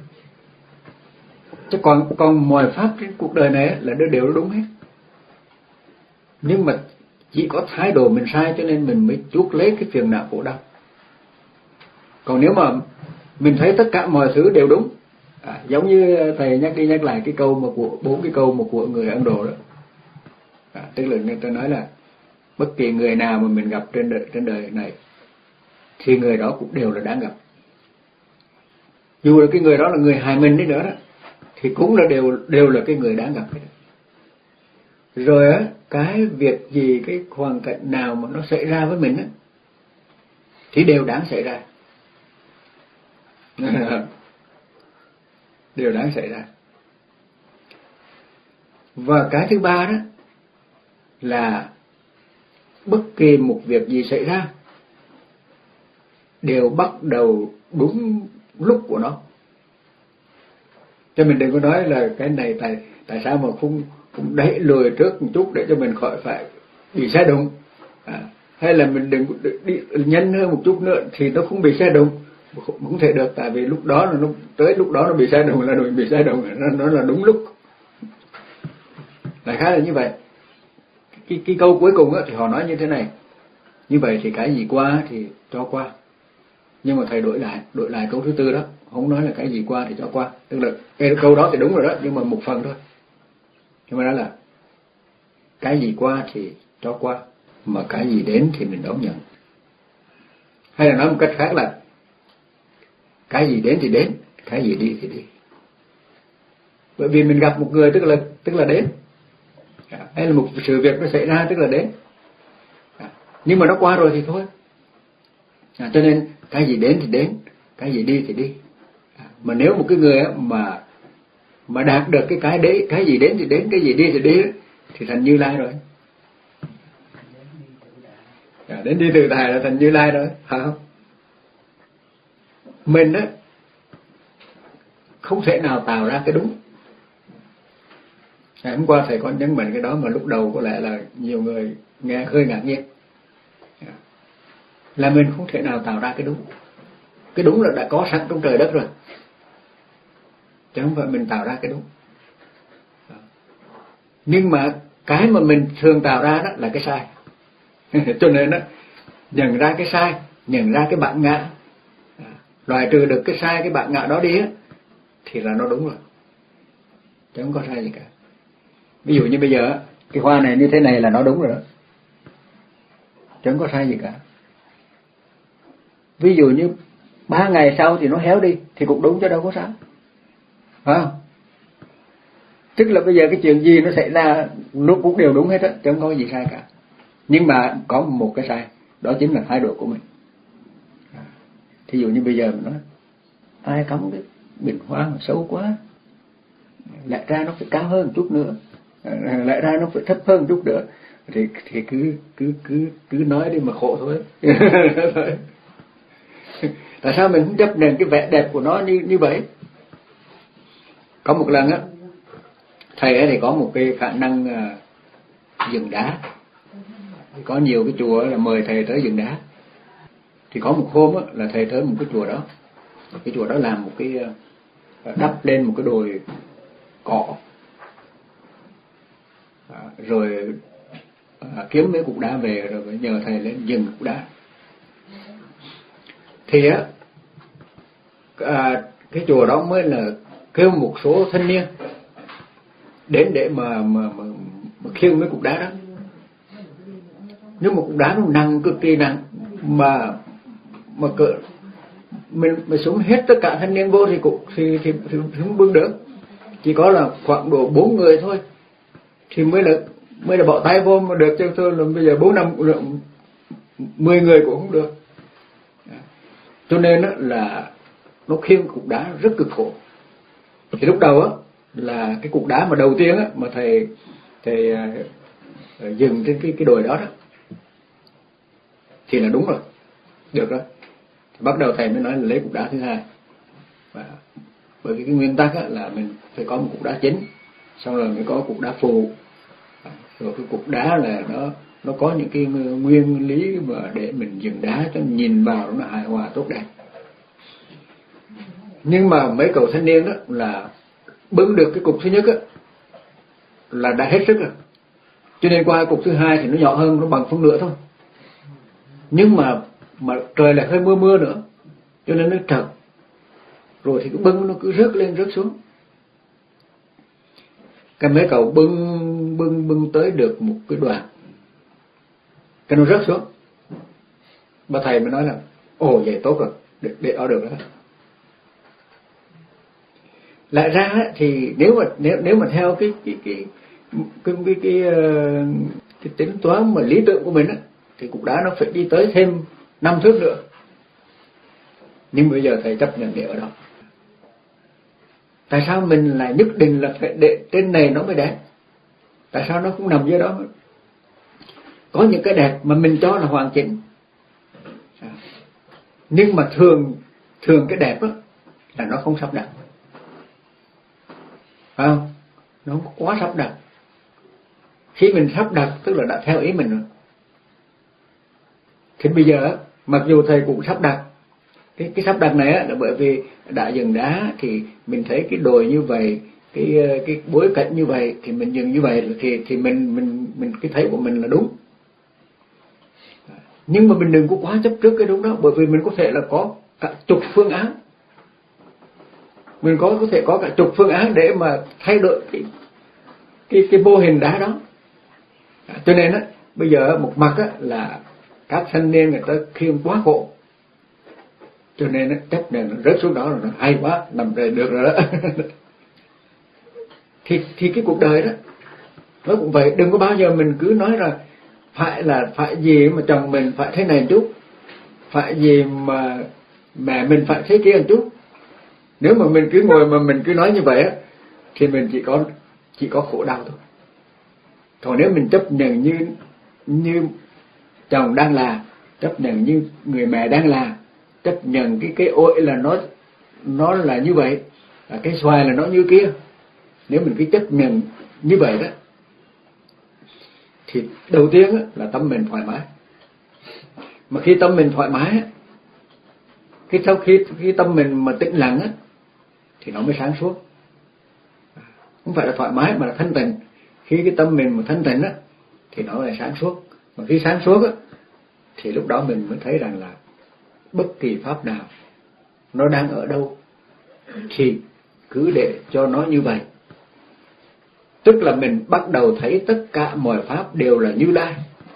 Chứ còn còn mọi pháp trên cuộc đời này là đều đúng hết, nhưng mà chỉ có thái độ mình sai cho nên mình mới chuốc lấy cái phiền não khổ đau. Còn nếu mà mình thấy tất cả mọi thứ đều đúng, à, giống như thầy nhắc đi nhắc lại cái câu mà của bốn cái câu mà của người Ấn Độ đó, à, tức là người ta nói là bất kỳ người nào mà mình gặp trên đời, trên đời này thì người đó cũng đều là đáng gặp. Dù là cái người đó là người hại mình đi nữa đó, thì cũng là đều đều là cái người đáng gặp hết. Rồi á, cái việc gì, cái hoàn cảnh nào mà nó xảy ra với mình á, thì đều đáng xảy ra. Đều đáng xảy ra. Và cái thứ ba đó là bất kỳ một việc gì xảy ra đều bắt đầu đúng lúc của nó. Cho mình đừng có nói là cái này tại tại sao mà không không đẩy lùi trước một chút để cho mình khỏi phải bị sai đụng. À, hay là mình đừng đi nhanh hơn một chút nữa thì nó không bị xe đụng, không, không thể được, tại vì lúc đó là nó tới lúc đó nó bị xe đụng là nó bị xe đụng, nó, nó là đúng lúc. Đại khái là như vậy. Cái, cái câu cuối cùng á, thì họ nói như thế này: như vậy thì cái gì qua thì cho qua. Nhưng mà thầy đổi lại, đổi lại câu thứ tư đó, không nói là cái gì qua thì cho qua. Tức là cái câu đó thì đúng rồi đó, nhưng mà một phần thôi. Nhưng mà đó là cái gì qua thì cho qua, mà cái gì đến thì mình đón nhận. Hay là nói một cách khác là cái gì đến thì đến, cái gì đi thì đi. Bởi vì mình gặp một người tức là tức là đến, hay là một sự việc nó xảy ra tức là đến, nhưng mà nó qua rồi thì thôi. À, cho nên cái gì đến thì đến, cái gì đi thì đi. À, mà nếu một cái người mà mà đạt được cái cái đấy, cái gì đến thì đến, cái gì đi thì đi, thì thành Như Lai rồi. À, đến đi từ Đài là thành Như Lai rồi, phải không? Mình á không thể nào tạo ra cái đúng. À, hôm qua thầy có nhấn mạnh cái đó mà lúc đầu có lẽ là nhiều người nghe hơi ngạc nhiên. À, là mình không thể nào tạo ra cái đúng. Cái đúng là đã có sẵn trong trời đất rồi, chứ không phải mình tạo ra cái đúng. À, nhưng mà cái mà mình thường tạo ra đó là cái sai. Cho nên đó, nhận ra cái sai, nhận ra cái bản ngã, à, loại trừ được cái sai, cái bản ngã đó đi á, thì là nó đúng rồi, chứ không có sai gì cả. Ví dụ như bây giờ cái hoa này như thế này là nó đúng rồi đó, chứ không có sai gì cả. Ví dụ như ba ngày sau thì nó héo đi thì cũng đúng, chứ đâu có sai, phải không? Tức là bây giờ cái chuyện gì nó xảy ra lúc cũng đều đúng hết á, chứ không có gì sai cả. Nhưng mà có một cái sai, đó chính là thái độ của mình. Thí dụ như bây giờ mình nói ai cắm cái bình hoa mà xấu quá, lẽ ra nó phải cao hơn một chút nữa, lẽ ra nó phải thấp hơn một chút nữa, thì thì cứ cứ cứ cứ nói đi mà khổ thôi. Tại sao mình không chấp nhận cái vẻ đẹp của nó như như vậy? Có một lần á, thầy ấy thì có một cái khả năng uh, dừng đá. Có nhiều cái chùa là mời thầy tới dừng đá. Thì có một hôm á, là thầy tới một cái chùa đó. Cái chùa đó làm một cái uh, đắp lên một cái đồi cỏ, à, rồi à, kiếm mấy cục đá về rồi mới nhờ thầy lên dừng cục đá. Thì á à, cái chùa đó mới là kêu một số thanh niên đến để mà mà mà, mà khiêng mấy cục đá đó. Nhưng mà cục đá nó nặng, cực kỳ nặng, mà mà cỡ mình mình xuống hết tất cả thanh niên vô thì cũng thì thì, thì, thì không bưng được, chỉ có là khoảng độ bốn người thôi thì mới là mới là bỏ tay vô mà được, chứ thôi là bây giờ bốn năm mười người cũng không được. Cho nên đó là nó khiêng cục đá rất cực khổ. Thì lúc đầu á là cái cục đá mà đầu tiên á mà thầy thầy uh, dừng trên cái cái đồi đó đó thì là đúng rồi, được rồi. Thì bắt đầu thầy mới nói là lấy cục đá thứ hai. Và bởi vì cái nguyên tắc á là mình phải có một cục đá chính, xong rồi mới có cục đá phụ. Rồi cái cục đá là nó nó có những cái nguyên lý mà để mình dừng đá cho nhìn vào nó hài hòa tốt đẹp. Nhưng mà mấy cậu thanh niên đó là bưng được cái cục thứ nhất á là đã hết sức rồi, cho nên qua cục thứ hai thì nó nhỏ hơn, nó bằng phân nửa thôi. Nhưng mà mà trời lại hơi mưa mưa nữa, cho nên nó trật, rồi thì cái bưng nó cứ rớt lên rớt xuống. Cái mấy cậu bưng bưng bưng tới được một cái đoạn, cái nó rớt xuống. Bà thầy mới nói là ồ vậy tốt rồi, để, để ở được đó. Lại ra thì nếu mà nếu nếu mà theo cái cái cái cái cái, cái, cái, cái tính toán mà lý tưởng của mình á, thì cục đá nó phải đi tới thêm năm thước nữa. Nhưng bây giờ thầy chấp nhận để ở đó. Tại sao mình lại nhất định là phải để trên này nó mới đẹp? Tại sao nó không nằm dưới đó? Có những cái đẹp mà mình cho là hoàn chỉnh, nhưng mà thường thường cái đẹp đó là nó không sắp đặt, phải không? Nó không quá sắp đặt. Khi mình sắp đặt tức là đã theo ý mình rồi. Thì bây giờ mặc dù thầy cũng sắp đặt cái cái sắp đặt này á, là bởi vì đã dừng đá thì mình thấy cái đồi như vậy, cái cái bối cảnh như vậy thì mình dừng như vậy thì thì mình mình mình cái thấy của mình là đúng. Nhưng mà mình đừng có quá chấp trước cái đúng đó, bởi vì mình có thể là có cả chục phương án, mình có có thể có cả chục phương án để mà thay đổi cái cái cái mô hình đá đó. Cho nên á, bây giờ một mặt á là các thanh niên người ta khiêng quá khổ, cho nên nó chấp nhận nó rớt xuống đó là nó hay quá, nằm đây được rồi đó. thì thì cái cuộc đời đó nó cũng vậy, đừng có bao giờ mình cứ nói là phải là phải gì mà chồng mình phải thế này chút, phải gì mà mẹ mình phải thế kia một chút. Nếu mà mình cứ ngồi mà mình cứ nói như vậy á thì mình chỉ có chỉ có khổ đau thôi. Còn nếu mình chấp nhận như như chồng đang là, chấp nhận như người mẹ đang là, chấp nhận cái cái ổi là nó nó là như vậy, và cái xoài là nó như kia, nếu mình cứ chấp nhận như vậy đó thì đầu tiên á, là tâm mình thoải mái. Mà khi tâm mình thoải mái á, khi sau khi khi tâm mình mà tĩnh lặng á thì nó mới sáng suốt. Không phải là thoải mái mà là thanh tịnh. Khi cái tâm mình mà thanh tịnh á thì nó là sáng suốt. Mà khi sáng suốt á thì lúc đó mình mới thấy rằng là bất kỳ pháp nào nó đang ở đâu thì cứ để cho nó như vậy. Tức là mình bắt đầu thấy tất cả mọi pháp đều là Như Lai.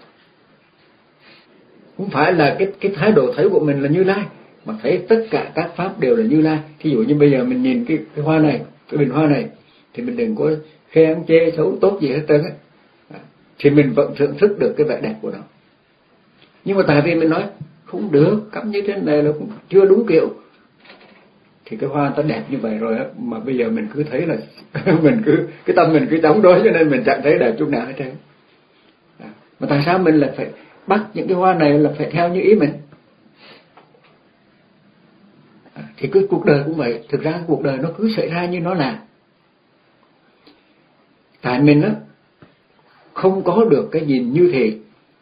Không phải là cái cái thái độ thấy của mình là Như Lai, mà thấy tất cả các pháp đều là Như Lai. Thí dụ như bây giờ mình nhìn cái cái hoa này, cái bình hoa này, thì mình đừng có khen chê xấu tốt gì hết trơn á, thì mình vẫn thưởng thức được cái vẻ đẹp của nó. Nhưng mà tại vì mình nói không được, cắm như thế này là cũng chưa đúng kiểu, thì cái hoa nó đẹp như vậy rồi á, mà bây giờ mình cứ thấy là mình cứ cái tâm mình cứ chống đối, cho nên mình chẳng thấy đẹp chút nào hết trơn. Mà tại sao mình lại phải bắt những cái hoa này là phải theo như ý mình? Thì cái cuộc đời cũng vậy, thực ra cuộc đời nó cứ xảy ra như nó là. Tại mình á không có được cái nhìn như thế.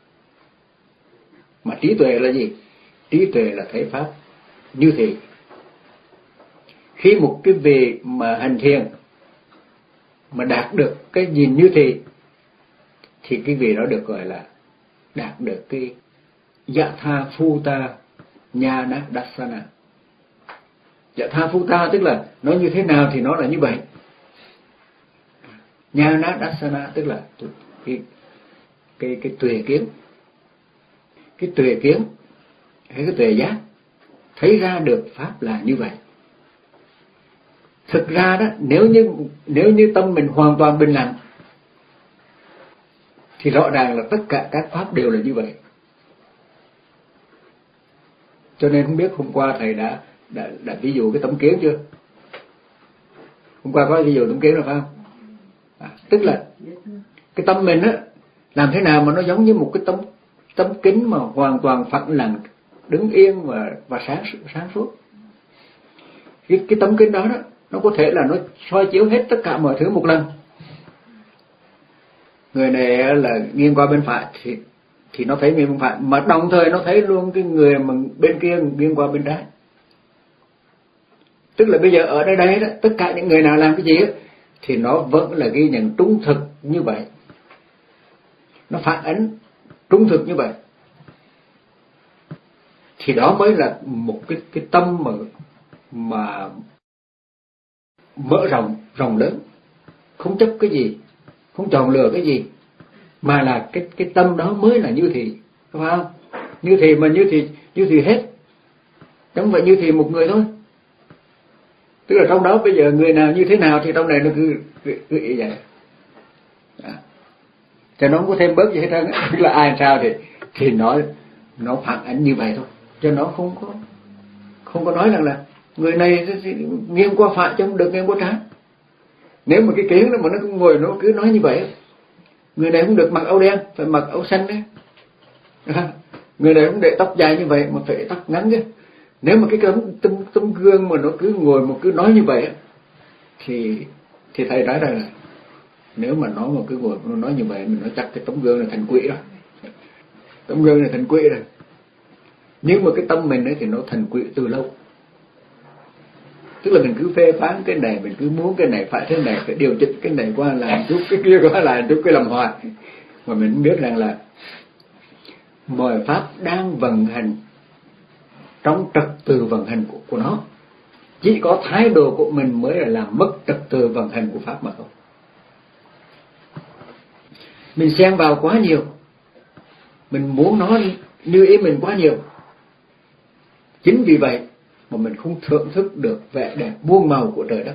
Mà trí tuệ là gì? Trí tuệ là thấy pháp như thế. Khi một cái vị mà hành thiền mà đạt được cái nhìn như thế thì cái vị đó được gọi là đạt được cái Yatha Phuta Nhana Dassana. Yatha Phuta tức là nó như thế nào thì nó là như vậy. Nhana Dassana tức là cái cái cái tuệ kiến, cái tuệ kiến hay cái tuệ giác, thấy ra được pháp là như vậy. Thực ra đó, nếu như nếu như tâm mình hoàn toàn bình lặng thì rõ ràng là tất cả các pháp đều là như vậy. Cho nên không biết hôm qua thầy đã đã đã ví dụ cái tấm kiến chưa? Hôm qua có ví dụ tấm kiến rồi phải không? À, tức là cái tâm mình á làm thế nào mà nó giống như một cái tấm tấm kính mà hoàn toàn phẳng lặng, đứng yên và và sáng sáng suốt. Cái cái tấm kính đó đó nó có thể là nó soi chiếu hết tất cả mọi thứ một lần. Người này là nghiêng qua bên phải thì thì nó thấy nghiêng bên phải, mà đồng thời nó thấy luôn cái người mà bên kia nghiêng qua bên trái. Tức là bây giờ ở đây đây đó, tất cả những người nào làm cái gì đó, thì nó vẫn là ghi nhận trung thực như vậy, nó phản ánh trung thực như vậy. Thì đó mới là một cái cái tâm mà mà mở rộng rộng lớn, không chấp cái gì, không chọn lựa cái gì, mà là cái cái tâm đó mới là như thì, phải không? Như thì mà như thì như thì hết, chẳng phải như thì một người thôi. Tức là trong đó bây giờ người nào như thế nào thì trong này nó cứ cứ, cứ ý vậy. À. Cho nó không có thêm bớt gì hết trơn. Tức là ai sao thì thì nó nó phản ánh như vậy thôi, cho nó không có không có nói rằng là người này nghiêng qua phải chứ không được nghiêng qua trái. Nếu mà cái kiến đó mà nó cứ ngồi nó cứ nói như vậy, người này không được mặc áo đen, phải mặc áo xanh đấy. À, người này không để tóc dài như vậy mà phải tóc ngắn chứ. Nếu mà cái tấm tấm tấm gương mà nó cứ ngồi mà cứ nói như vậy thì thì thầy nói rằng là nếu mà nó mà cứ ngồi nó nói như vậy mình nói chắc cái tấm gương là thành quỷ rồi. Tấm gương là thành quỷ rồi. Nhưng mà cái tâm mình ấy thì nó thành quỷ từ lâu. Tức là mình cứ phê phán cái này, mình cứ muốn cái này phải thế này, phải điều chỉnh cái này qua làm chút, cái kia qua làm chút, cái làm hoài. Mà mình không biết rằng là mọi pháp đang vận hành trong trật tự vận hành của, của nó. Chỉ có thái độ của mình mới là làm mất trật tự vận hành của pháp mà thôi. Mình xen vào quá nhiều, mình muốn nó như ý mình quá nhiều. Chính vì vậy mà mình không thưởng thức được vẻ đẹp muôn màu của trời đất.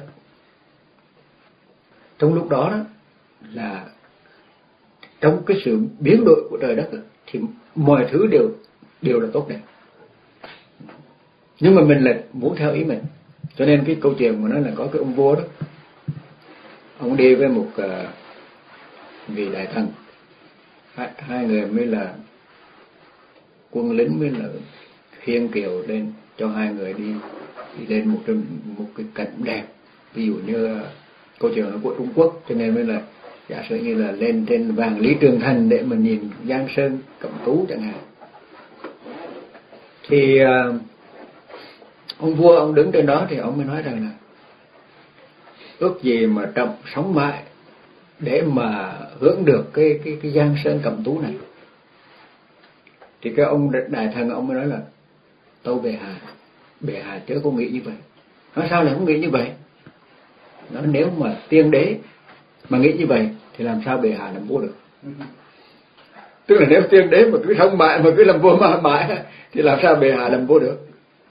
Trong lúc đó đó là trong cái sự biến đổi của trời đất đó, thì mọi thứ đều đều là tốt đẹp. Nhưng mà mình lại muốn theo ý mình. Cho nên cái câu chuyện của nó là có cái ông vua đó, ông đi với một uh, vị đại thần, hai, hai người mới là quân lính, mới là khiêng kiệu lên cho hai người đi đi lên một cái, một cái cảnh đẹp. Ví dụ như uh, câu chuyện nó của Trung Quốc, cho nên mới là giả sử như là lên trên vàng Lý Trường Thành để mà nhìn Giang Sơn Cẩm Tú chẳng hạn. Thì uh, ông vua ông đứng trên đó thì ông mới nói rằng là ước gì mà trọng sống mãi để mà hưởng được cái cái cái Giang Sơn Cẩm Tú này. Thì cái ông đại thần ông mới nói là tâu bệ hạ, bệ hạ chớ có nghĩ như vậy. Nói sao lại không nghĩ như vậy? Nói nếu mà tiên đế mà nghĩ như vậy thì làm sao bệ hạ làm vua được? Tức là nếu tiên đế mà cứ sống mãi mà cứ làm vua mãi mãi thì làm sao bệ hạ làm vua được?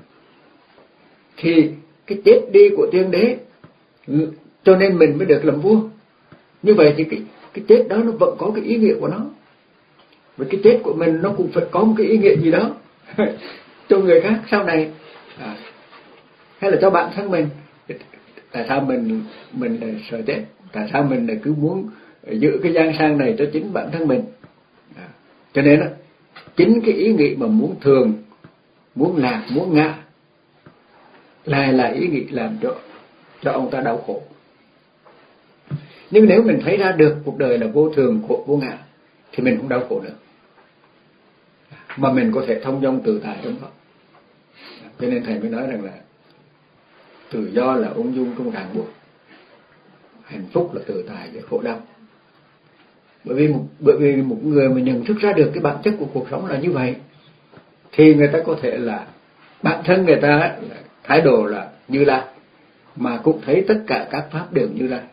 Thì cái chết đi của tiên đế cho nên mình mới được làm vua. Như vậy thì cái cái chết đó nó vẫn có cái ý nghĩa của nó. Và cái chết của mình nó cũng phải có một cái ý nghĩa gì đó cho người khác sau này, à, hay là cho bản thân mình. Tại sao mình mình lại sợ chết? Tại sao mình lại cứ muốn giữ cái gian sang này cho chính bản thân mình? À, cho nên đó, chính cái ý nghĩ mà muốn thường, muốn lạc, muốn ngã lại là ý nghĩ làm cho cho ông ta đau khổ. Nhưng nếu mình thấy ra được cuộc đời là vô thường, khổ, vô ngã thì mình không đau khổ nữa, mà mình có thể thông dong tự tại trong đó. Cho nên thầy mới nói rằng là tự do là ung dung trong ràng buộc, hạnh phúc là tự tại với khổ đau. Bởi vì một, bởi vì một người mà nhận thức ra được cái bản chất của cuộc sống là như vậy thì người ta có thể là bản thân người ta là thái độ là Như Lai, mà cũng thấy tất cả các pháp đều Như Lai.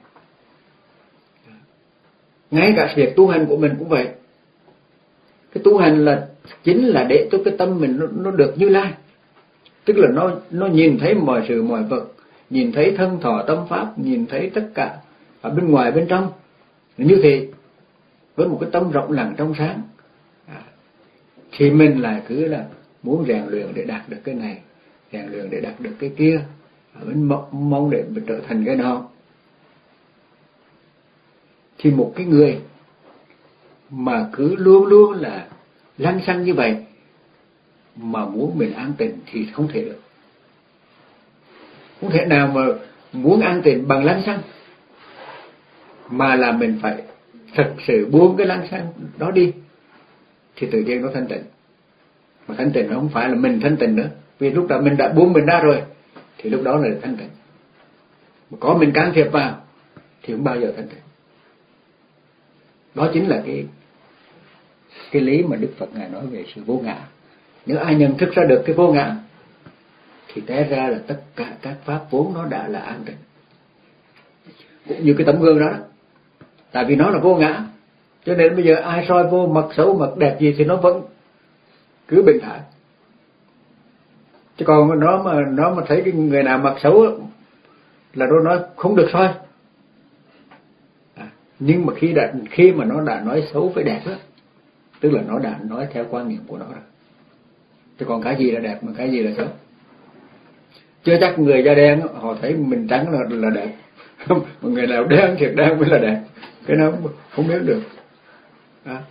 Ngay cả việc tu hành của mình cũng vậy. Cái tu hành là chính là để cho cái tâm mình nó, nó được Như Lai. Tức là nó nó nhìn thấy mọi sự mọi vật, nhìn thấy thân thọ tâm pháp, nhìn thấy tất cả ở bên ngoài bên trong như thế, với một cái tâm rộng lặng trong sáng. À, thì mình lại cứ là muốn rèn luyện để đạt được cái này, rèn luyện để đạt được cái kia, mình mong để mình trở thành cái đó. Thì một cái người mà cứ luôn luôn là lăng xăng như vậy mà muốn mình an tịnh thì không thể được. Không thể nào mà muốn an tịnh bằng lăng xăng, mà là mình phải thật sự buông cái lăng xăng đó đi thì tự nhiên nó thanh tịnh. Mà thanh tịnh nó không phải là mình thanh tịnh nữa, vì lúc đó mình đã buông mình ra rồi thì lúc đó là thanh tịnh. Mà có mình can thiệp vào thì không bao giờ thanh tịnh. Đó chính là cái cái lý mà Đức Phật Ngài nói về sự vô ngã. Nếu ai nhận thức ra được cái vô ngã thì té ra là tất cả các pháp vốn nó đã là an tịnh. Cũng như cái tấm gương đó, đó. Tại vì nó là vô ngã, cho nên bây giờ ai soi vô mặt xấu mặt đẹp gì thì nó vẫn cứ bình thản. Chứ còn nó mà nó mà thấy cái người nào mặt xấu là nó nói không được soi. À, nhưng mà khi đã khi mà nó đã nói xấu với đẹp đó, tức là nó đã nói theo quan niệm của nó rồi. Chứ còn cái gì là đẹp mà cái gì là xấu? Chưa chắc người da đen họ thấy mình trắng là là đẹp, mà người nào đen thiệt đen mới là đẹp, cái nó không biết được. À.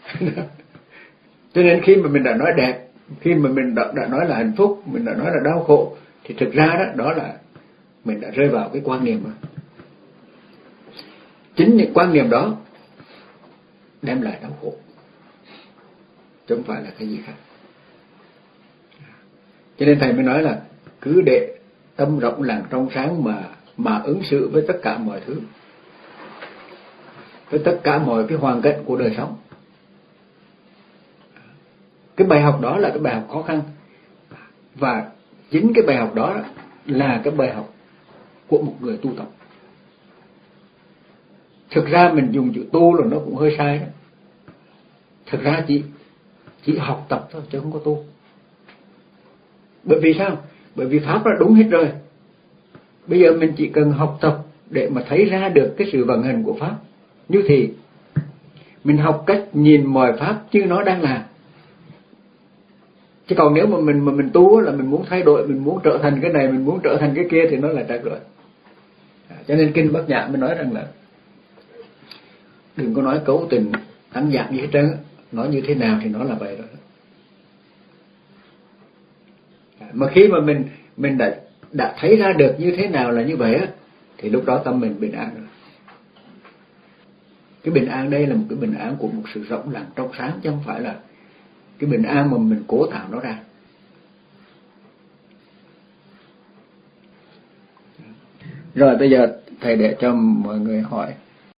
Cho nên khi mà mình đã nói đẹp, khi mà mình đã, đã nói là hạnh phúc, mình đã nói là đau khổ, thì thực ra đó đó là mình đã rơi vào cái quan niệm đó. Chính những quan niệm đó đem lại đau khổ, chứ không phải là cái gì khác. Cho nên thầy mới nói là cứ để tâm rộng làng trong sáng mà mà ứng xử với tất cả mọi thứ, với tất cả mọi cái hoàn cảnh của đời sống. Cái bài học đó là cái bài học khó khăn, và chính cái bài học đó là cái bài học của một người tu tập. Thực ra mình dùng chữ tu là nó cũng hơi sai đó. Thực ra chỉ chỉ học tập thôi chứ không có tu. Bởi vì sao? Bởi vì pháp là đúng hết rồi. Bây giờ mình chỉ cần học tập để mà thấy ra được cái sự vận hành của pháp. Như thì mình học cách nhìn mọi pháp chứ nó đang làm. Chứ còn nếu mà mình mà mình tu là mình muốn thay đổi, mình muốn trở thành cái này, mình muốn trở thành cái kia thì nó là trật rồi. Cho nên kinh Bát Nhã mới nói rằng là đừng có nói cấu tình ấn dạng gì hết trơn, nói như thế nào thì nó là vậy rồi. Mà khi mà mình mình đã đã thấy ra được như thế nào là như vậy á, thì lúc đó tâm mình bình an rồi. Cái bình an đây là một cái bình an của một sự rộng lặng trong sáng, chứ không phải là cái bình an mà mình cố tạo nó ra. Rồi bây giờ thầy để cho mọi người hỏi.